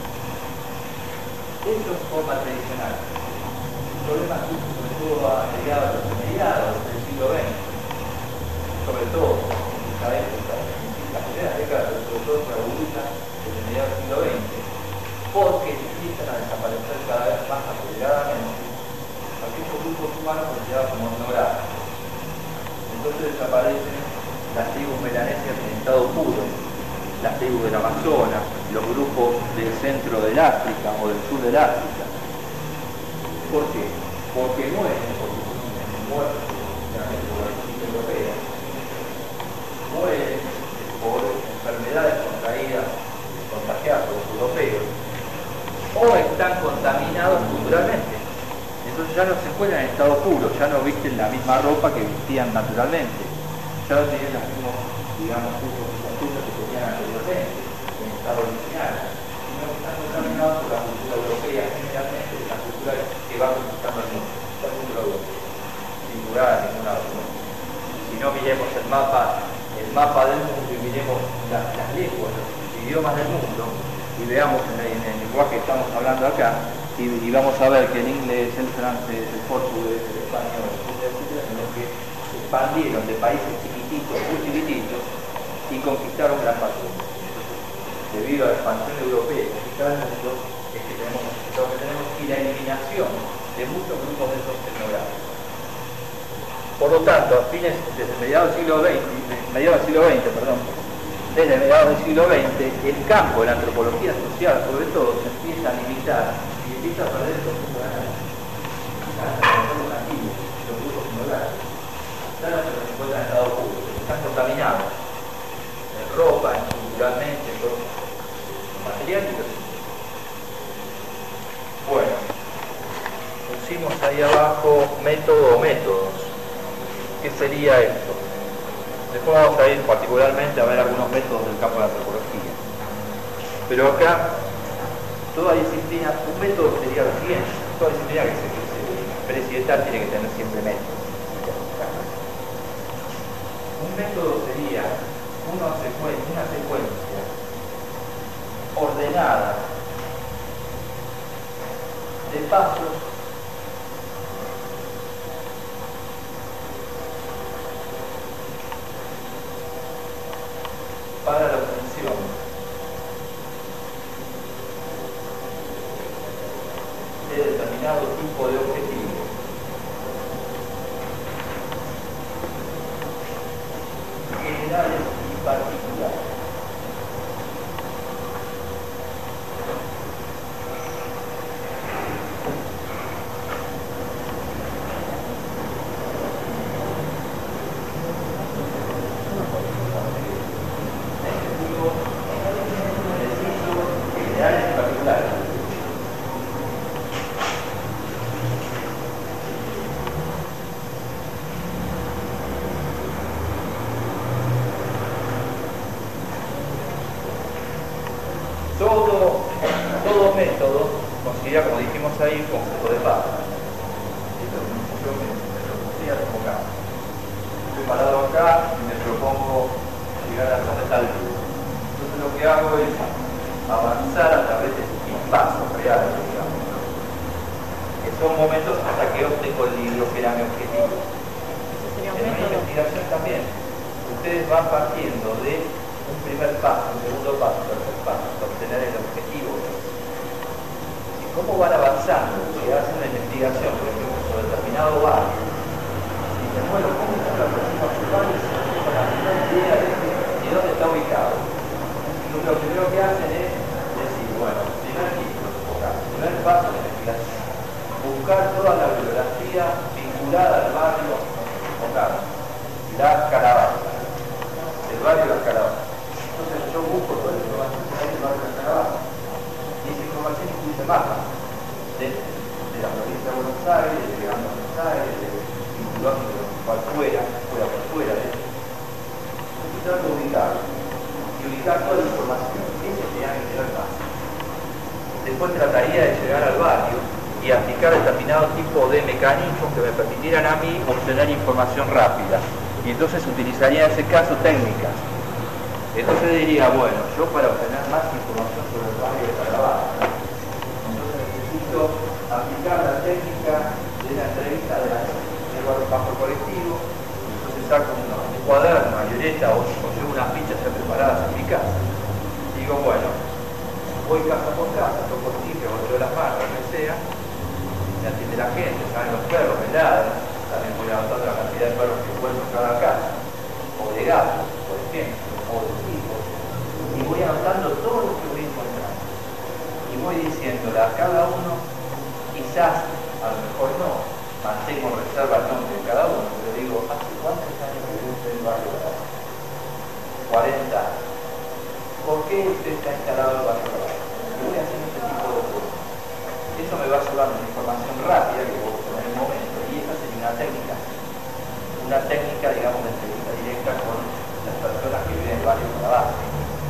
[SPEAKER 1] Eso es forma tradicional. El problema surge sobre todo a mediados del siglo XX, sobre todo en esta época, en las primeras décadas, sobre todo en la burbuja desde mediados del siglo XX, porque empiezan a desaparecer cada vez más aceleradamente aquellos grupos humanos considerados como etnográficos. Entonces desaparecen las tribus melanesias en estado puro, las tribus del Amazonas, los grupos del centro del África o del sur del África. ¿Por qué? Porque mueren por la disciplina europea, mueren por enfermedades contagiadas por los europeos, o están contaminados culturalmente. Entonces ya no se encuentran en estado puro, ya no visten la misma ropa que vestían naturalmente, ya no tienen los mismos, digamos, usos y costumbres que tenían anteriormente, en estado original, sino que están contaminados por la cultura europea, generalmente la cultura que va conquistando el mundo, la cultura europea, sin lugar a ninguna duda. Si no miremos el mapa del mundo y miremos las lenguas, los idiomas del mundo, y veamos en el lenguaje que estamos hablando acá, y vamos a ver que el inglés, el francés, el portugués, el español, etcétera, son los que se expandieron de países chiquititos, muy chiquititos, y conquistaron gran parte del mundo. Debido a la expansión europea y conquistar el mundo, es que tenemos los resultados que tenemos y la eliminación de muchos grupos de esos etnográficos. Por lo tanto, desde mediados del siglo XX, desde mediados del siglo XX, el campo de la antropología social, sobre todo, se empieza a limitar y empieza a perder el concepto de análisis. Los nativos, los grupos etnográficos, ya no se los encuentran en estado puro, están contaminados en ropa, culturalmente, en todo material y los. Bueno, pusimos ahí abajo método o métodos. ¿Qué sería esto? Después vamos a ir particularmente a ver algunos métodos del campo de la antropología. Pero acá, toda disciplina, un método sería lo siguiente: toda disciplina que se precie tal tiene que tener siempre métodos. Un método sería una secuencia ordenada de pasos para la obtención de determinado tipo de objetivo generales y particulares. a ir con punto de paz. Esto yo me propuse hace poco. Estoy parado acá y me propongo llegar a donde está el río. Entonces lo que hago es avanzar a través de pasos reales, digamos, ¿no? Que son momentos hasta que obtengo el libro que era mi objetivo. En una investigación también, ustedes van partiendo de un primer paso, un segundo paso, un tercer paso, hasta obtener el objetivo. Y cómo van avanzando, si hacen una investigación, por ejemplo, sobre determinado barrio, y dicen, bueno, ¿cómo están las personas urbanas? Con la menor idea de dónde está ubicado. Y lo primero que hacen es decir, bueno, primer paso de investigación, buscar toda la bibliografía vinculada al barrio local, Las Calabazas, el barrio Las Calabazas. Entonces yo busco toda la información que hay del barrio Las Calabazas, y esa información incluye mapas de la provincia de Buenos Aires, de Gran Buenos Aires, vinculando por fuera por fuera de eso. Entonces trato de ubicarlo, y ubicar toda la información. Ese sería mi primer paso. Después trataría de llegar al barrio y aplicar determinado tipo de mecanismos que me permitieran a mí obtener información rápida. Y entonces utilizaría en ese caso técnicas. Entonces diría, bueno, yo para obtener más información sobre el barrio de Calabazas, entonces necesito aplicar la técnica de la entrevista del barrio bajo el colectivo. Entonces saco un cuaderno, una libreta o llevo unas fichas ya preparadas en mi casa. Digo, bueno, voy casa por casa, toco timbre, golpeo las manos, lo que sea, me atiende la gente, saben los perros, me ladran, también voy anotando la cantidad de perros que encuentro en cada casa, o de gatos, por ejemplo, o de hijos, y voy anotando todo lo que voy encontrando. Y voy diciéndole a cada uno, quizás, a lo mejor no, mantengo en reserva el nombre de cada uno, pero digo, ¿hace cuántos años que vive usted en el barrio? 40 años. ¿Por qué usted está instalado en el barrio? Y voy haciendo este tipo de cosas. Eso me va llevando una información rápida que voy a obtener en un momento, y esa sería una técnica, digamos, de entrevista directa con las personas que viven en el barrio Calabazas.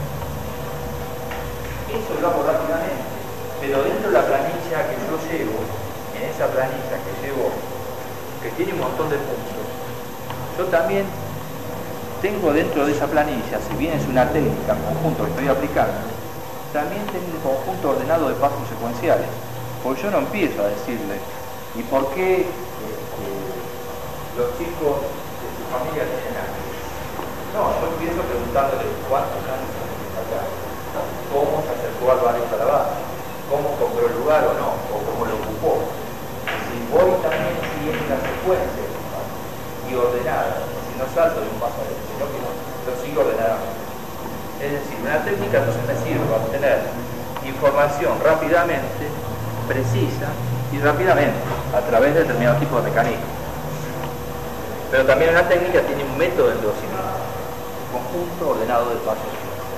[SPEAKER 1] Eso lo hago rápidamente, pero dentro de la planilla que yo llevo, en esa planilla que llevo, que tiene un montón de puntos, yo también tengo dentro de esa planilla, si bien es una técnica en conjunto que estoy aplicando, también tengo un conjunto ordenado de pasos secuenciales. Porque yo no empiezo a decirle, ¿y por qué los chicos de su familia tienen años? No, yo empiezo preguntándole cuántos años tienen acá, cómo se acercó al barrio Calabazas, cómo compró el lugar o no, o cómo lo ocupó. Si voy también siguiendo la secuencia y ordenada, no salto de un paso a otro, sino que lo sigo ordenadamente. Es decir, una técnica entonces me sirve para obtener información rápidamente, precisa y rápidamente, a través de determinado tipo de mecanismos. Pero también una técnica tiene un método de endurecimiento, un conjunto ordenado de pasos.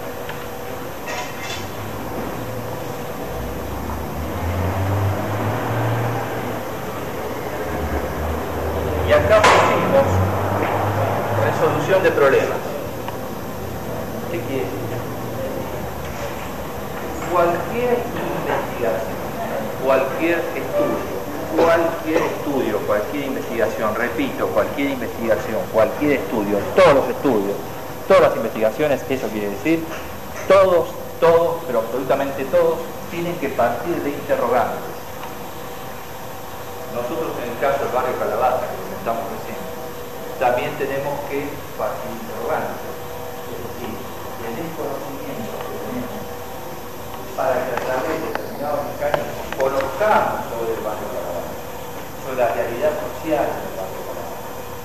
[SPEAKER 1] Y acá pusimos resolución de problemas. ¿Qué quiere decir? Cualquier investigación, cualquier estudio, cualquier investigación, repito, cualquier investigación, cualquier estudio, todos los estudios, todas las investigaciones, eso quiere decir, todos, pero absolutamente todos, tienen que partir de interrogantes. Nosotros en el caso del barrio Calabazas, que comentamos recién, también tenemos que partir de interrogantes. Es decir, el desconocimiento que tenemos para que a través de determinados mecanismos conozcamos sobre el barrio Calabazas, sobre la realidad social del barrio Calabazas.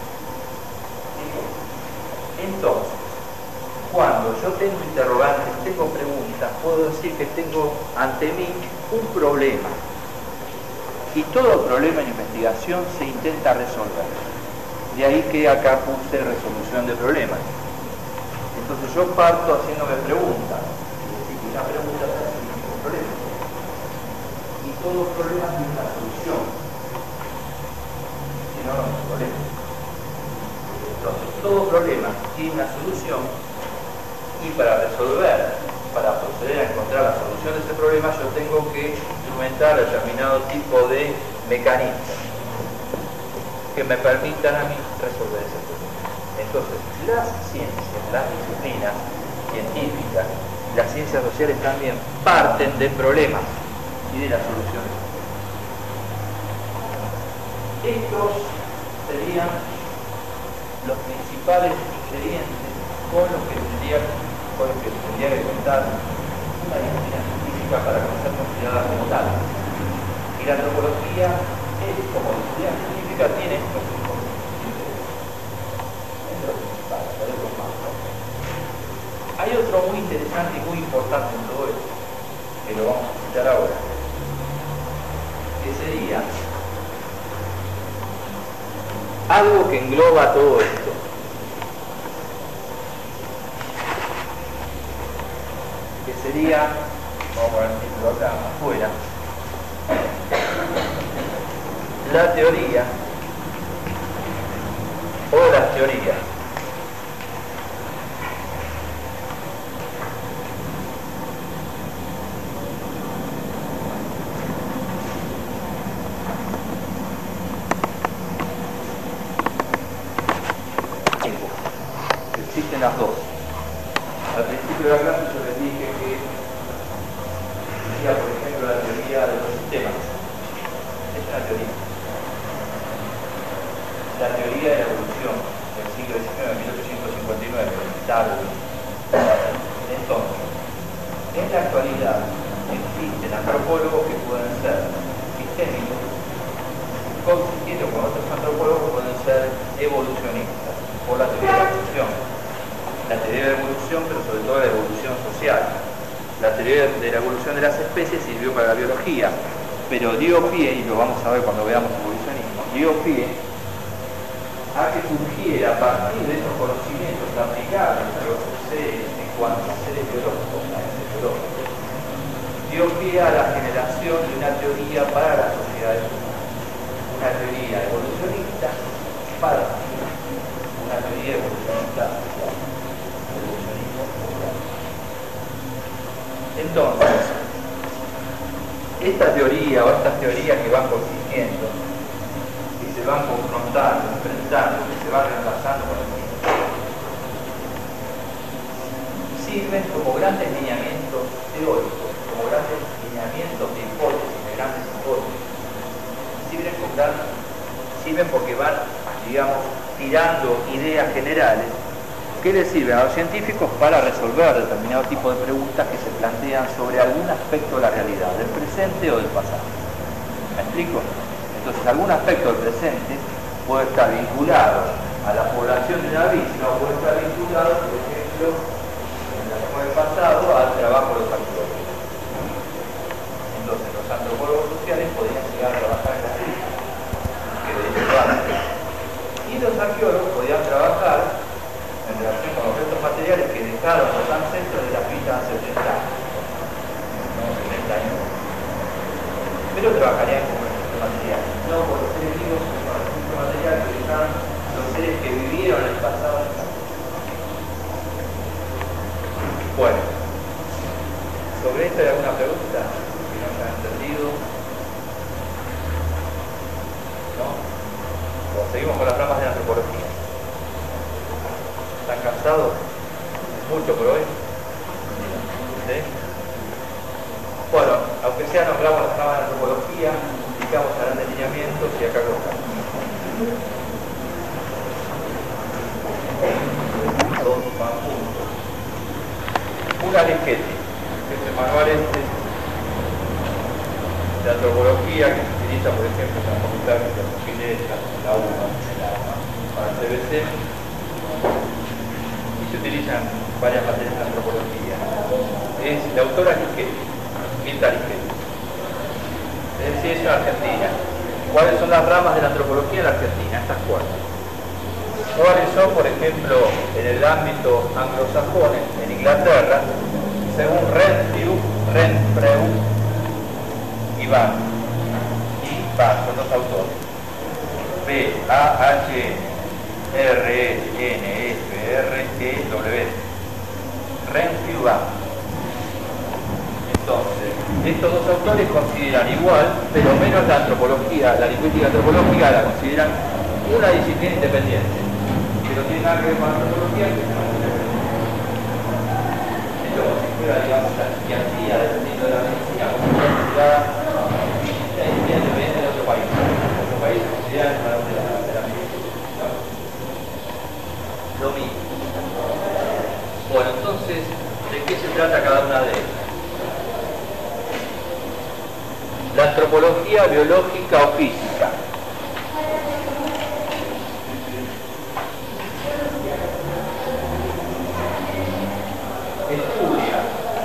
[SPEAKER 1] Entonces, cuando yo tengo interrogantes, tengo preguntas, puedo decir que tengo ante mí un problema. Y todo problema en investigación se intenta resolver. De ahí que acá puse resolución de problemas. Entonces yo parto haciéndome preguntas. Es decir, que una pregunta es un problema. Y todo problema tiene una solución. Si no, no es un problema. Entonces todo problema tiene una solución, y para resolver, para proceder a encontrar la solución de ese problema, yo tengo que instrumental determinado tipo de mecanismos que me permitan a mí resolver ese problema. Entonces, las ciencias, las disciplinas científicas y las ciencias sociales también parten de problemas y de las soluciones. Estos serían los principales ingredientes con los que tendría que contar una disciplina científica para ser considerada como tal. Y la antropología es, como disciplina científica, tiene estos Hay otro muy interesante y muy importante en todo esto, que lo vamos a citar ahora, que sería algo que engloba todo esto. Que sería, vamos a poner el título acá afuera, la teoría o las teorías. Existen las dos. Al principio de la clase yo les dije que decía, por ejemplo, la teoría de los sistemas. Es una teoría. La teoría de la evolución del siglo XIX, 1859, Darwin. Entonces, en la actualidad existen antropólogos que pueden ser sistémicos, coexistiendo con otros antropólogos que pueden ser evolucionistas, por la teoría de la evolución. La teoría de la evolución, pero sobre todo la evolución social. La teoría de la evolución de las especies sirvió para la biología, pero dio pie, y lo vamos a ver cuando veamos evolucionismo, dio pie a que surgiera a partir de esos conocimientos aplicables a los seres en cuanto a seres biológicos, dio pie a la generación de una teoría para las sociedades humanas, una teoría evolucionista para una teoría evolucionista social. Entonces, esta teoría o estas teorías que van coexistiendo, que se van confrontando, enfrentando, que se van reemplazando con el tiempo, sirven como grandes lineamientos teóricos, como grandes lineamientos de hipótesis, de grandes hipótesis. Sirven porque van, digamos, tirando ideas generales que les sirven a los científicos para resolver determinado tipo de preguntas que se plantean sobre algún aspecto de la realidad, del presente o del pasado. ¿Me explico? Entonces, algún aspecto del presente puede estar vinculado a la población de una isla o puede estar vinculado, por ejemplo, en el pasado, al trabajo de los arqueólogos. Entonces, los antropólogos sociales podrían llegar a trabajar en las islas, que de hecho lo hacen. Y los arqueólogos podían trabajar en relación con los restos materiales que dejaron los ancestros de las villas hace 80 años. No, 70 años. Pero trabajarían con restos materiales, no con los seres vivos, sino con los restos materiales que dejaron los seres que vivieron en el pasado. Bueno, sobre esto hay alguna pregunta que no se han entendido. ¿No? O seguimos con las ramas de la antropología. ¿Están cansados? Mucho por hoy. ¿Sí? Bueno, aunque sea nombramos las ramas de antropología, indicamos a grandes lineamientos y acá colocamos. Todos van juntos. Un alequete, que es el manual de antropología que se utiliza, por ejemplo, en la facultad de la Pileta, en la UBA, para el CBC. Se utilizan varias materias de antropología. Es la autora Ligeti, Mirta Ligeti. Es decir, es en Argentina. ¿Cuáles son las ramas de la antropología en la Argentina? Estas cuatro. ¿Cuáles son, por ejemplo, en el ámbito anglosajón, en Inglaterra, según Renfrew y Van? Y Van son los autores. B-A-H-R-E-N-F-R-E-W. Renfrew. Entonces, Estos dos autores consideran igual, pero menos la antropología, la lingüística antropológica la consideran una disciplina independiente, que no tiene nada que ver con la antropología, que es una disciplina independiente. Es como si fuera, digamos, la psiquiatría dependiendo de la medicina, como una universidad independiente de otro país. Otro país se considera el valor de la medicina. Lo mismo. Bueno, entonces, ¿de qué se trata cada una de ellas? La antropología biológica o física. Estudia.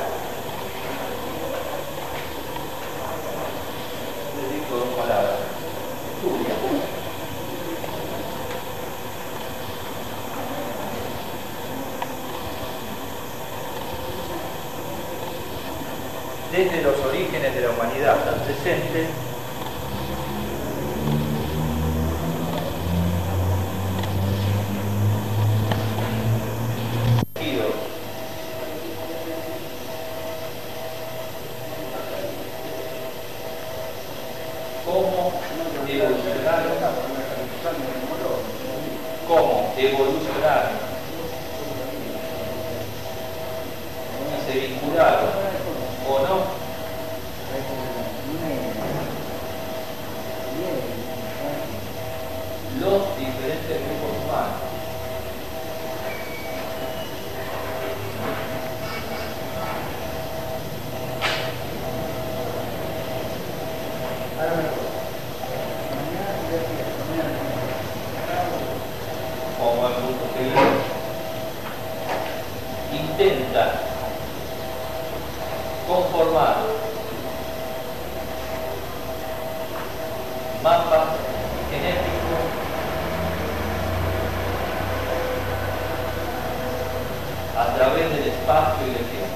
[SPEAKER 1] Les digo dos palabras. Estudia. Desde los orígenes de la humanidad hasta el presente, cómo evolucionar y se vincularon o no los diferentes grupos humanos. Como el punto seguido intenta conformar mapas genéticos a través del espacio y del tiempo.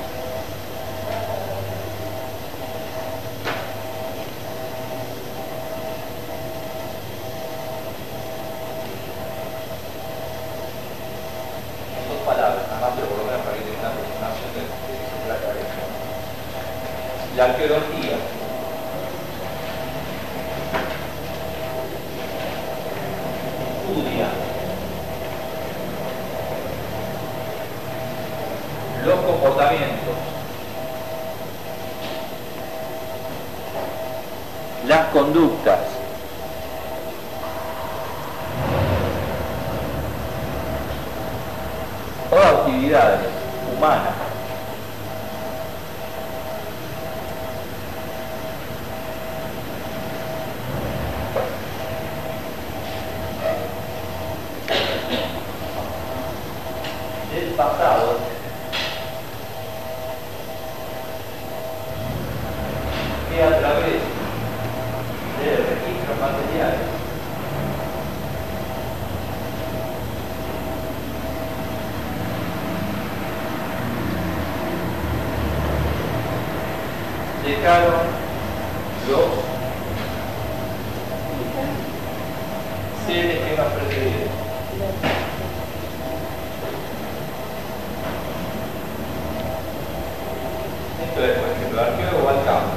[SPEAKER 1] En dos palabras, nada más, pero por lo menos para que tengan una aproximación de qué se trata de eso. La arqueología estudia los comportamientos, las conductas, o actividades humanas del pasado que a través de registros materiales dejaron los seres que nos precedieron. Esto es, por ejemplo, el arqueólogo va al campo,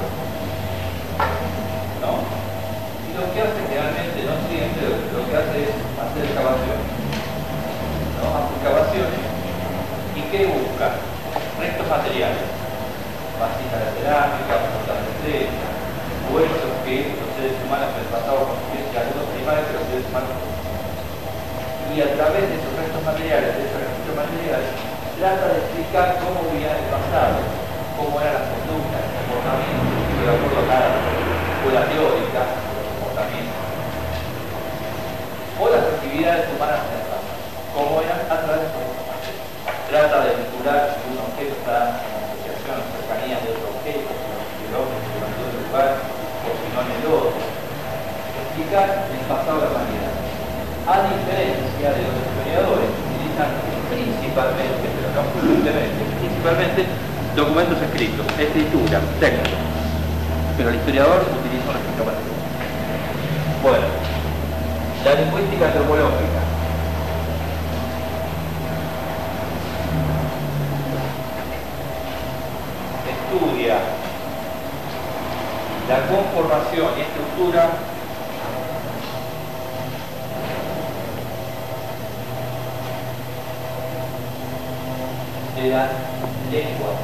[SPEAKER 1] ¿no? Y lo que hace generalmente, no siempre, lo que hace es hacer excavaciones, ¿no? Hace excavaciones. ¿Y qué busca? Restos materiales, vasijas de cerámica, botas de estrella, huesos que los seres humanos en el pasado consiguieron, algunos animales que los seres humanos consiguieron. Y a través de esos restos materiales, de esos registros materiales, trata de explicar cómo vivían en el pasado, cómo eran las conductas, el comportamiento, de acuerdo a la escuela teórica, los comportamientos, o las actividades humanas en el pasado, cómo eran a través de estos materiales. Trata de vincular si un objeto está en asociación o cercanía de otro objeto, si el hombre se levantó del lugar, o si no en el otro. Explicar el pasado de la humanidad. A diferencia de los historiadores, que utilizan principalmente, pero no exclusivamente, principalmente documentos escritos, escritura, texto. Pero el historiador utiliza un registro material. Bueno, la lingüística antropológica. Estudia La conformación y estructura de las lenguas.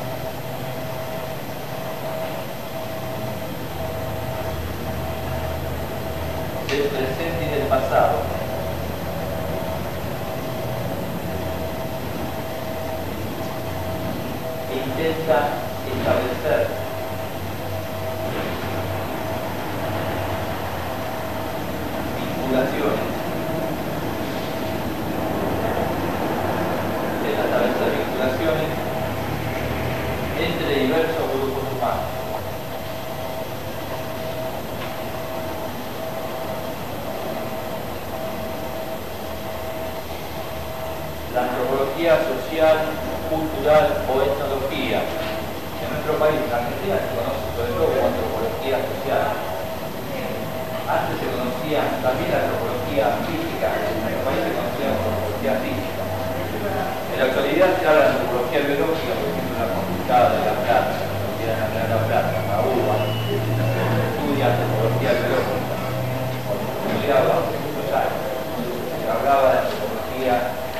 [SPEAKER 1] Del presente y del pasado. E intenta establecer vinculaciones. Intenta establecer vinculaciones entre diversos grupos humanos. La antropología social, cultural o etnología. En nuestro país, en Argentina, se conoce sobre todo como antropología social. Antes se conocía también la antropología física. En nuestro país se conocía la antropología física. En la actualidad se habla de antropología biológica, por ejemplo, la Facultad de La Plata, la Universidad Nacional de La Plata, la UBA, estudia antropología biológica. Cuando se estudiaba hace muchos años, se hablaba de antropología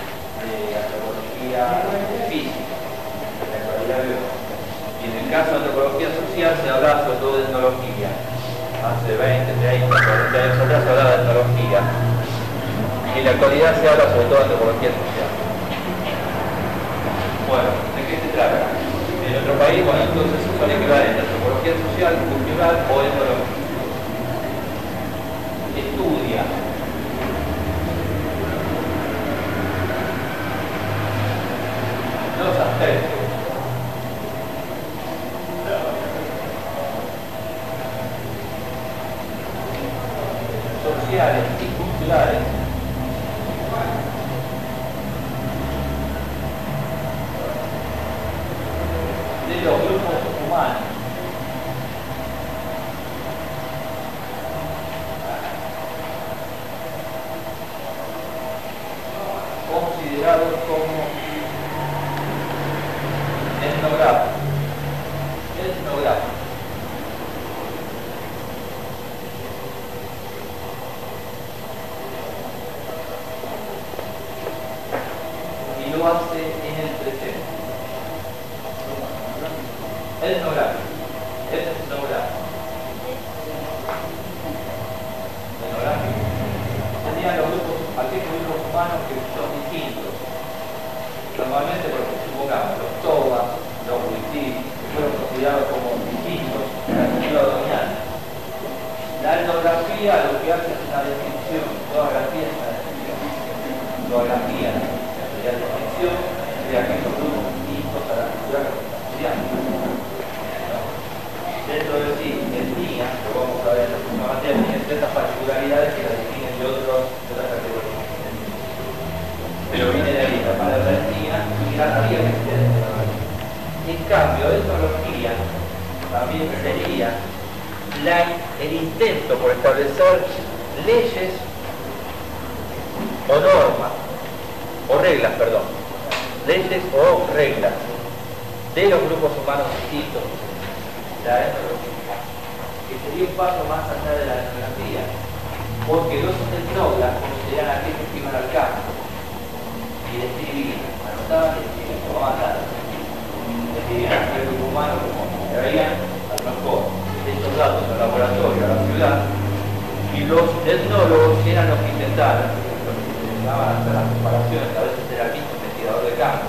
[SPEAKER 1] física, en la actualidad biológica. Y en el caso de antropología social se hablaba sobre todo de etnología. Hace 20, 30, 40 años atrás se hablaba de etnología. Y en la actualidad se habla sobre todo de antropología social. Bueno, ¿de qué se trata? En nuestro país, bueno, entonces son equivalentes a antropología social, cultural o etnología. Estudia los aspectos sociales y culturales de los grupos humanos considerados como etnográficos. Y lo hace en el presente. Etnográfico. Serían los grupos, aquellos grupos humanos que son distintos. Normalmente, porque supongamos, los tobas, los huití, fueron considerados como distintos en la cultura dominante. La etnografía lo que hace es una definición, etnografía es una definición. Etnografía sería la definición de aquellos grupos distintos a la cultura que se está estudiando. Dentro de sí, etnia, lo vamos a ver en la próxima materia, tiene ciertas particularidades que la definen de otras categorías. Pero viene de ahí la palabra etnia y la teoría que se tiene. En cambio, etnología también sería el intento por establecer leyes o normas, o reglas, perdón, leyes o reglas de los grupos humanos distintos. La etnología, que sería un paso más allá de la etnografía, porque los etnógrafos serían aquellos que iban al campo y describían, anotaban y describían, tomaban datos, describían aquel grupo humano como traían a lo mejor estos datos al laboratorio, a la ciudad, y los etnólogos eran los que intentaban, los que se dedicaban a hacer las comparaciones, a veces era el mismo investigador de campo,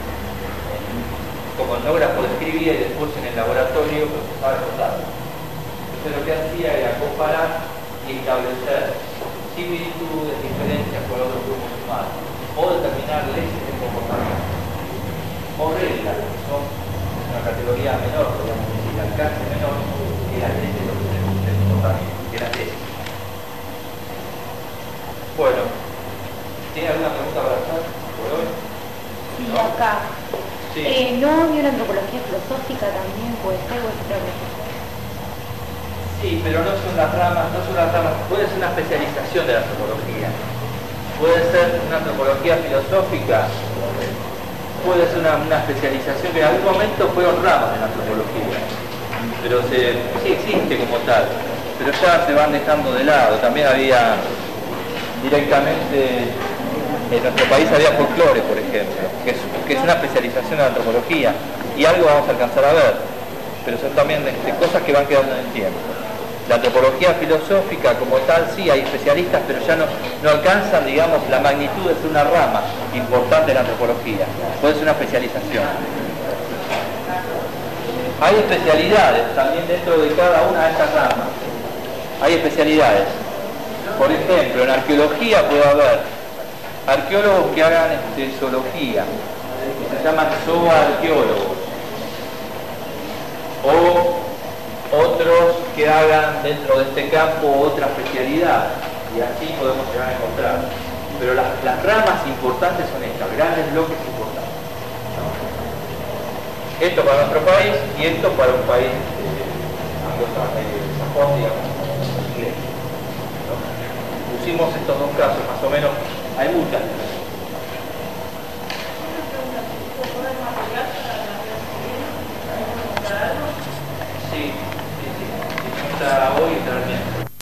[SPEAKER 1] como etnógrafo describía y después en el laboratorio procesaba esos datos. Entonces lo que hacía era comparar y establecer similitudes, diferencias con otros grupos humanos, o determinar leyes de comportamiento, o reglas, que son una categoría menor, podríamos decir, alcance menor, que las leyes de comportamiento, que las leyes. Bueno, ¿tiene alguna pregunta para hacer por hoy?
[SPEAKER 2] Sí, ¿no? Acá.
[SPEAKER 1] Sí.
[SPEAKER 2] ¿No había una antropología filosófica también? Puede ser, o es otra cosa.
[SPEAKER 1] Sí, pero no son las ramas, puede ser una especialización de la antropología. Puede ser una antropología filosófica, puede ser una especialización que en algún momento fueron ramas de la antropología. pero sí existe como tal, pero ya se van dejando de lado. También había directamente, en nuestro país había folclore, por ejemplo, que es una especialización en la antropología, y algo vamos a alcanzar a ver, pero son también cosas que van quedando en el tiempo. La antropología filosófica como tal, sí, hay especialistas, pero ya no alcanzan, digamos, la magnitud de ser una rama importante de la antropología. Puede ser una especialización. Hay especialidades también dentro de cada una de estas ramas. Hay especialidades. Por ejemplo, en arqueología puede haber arqueólogos que hagan zoología, que se llaman zooarqueólogos, o otros que hagan dentro de este campo otra especialidad, y así podemos llegar a encontrar. Pero las ramas importantes son estas, grandes bloques importantes. Esto para nuestro país y esto para un país anglosajón, digamos, inglés. Pusimos estos dos casos, más o menos, hay muchas. Sí. Hoy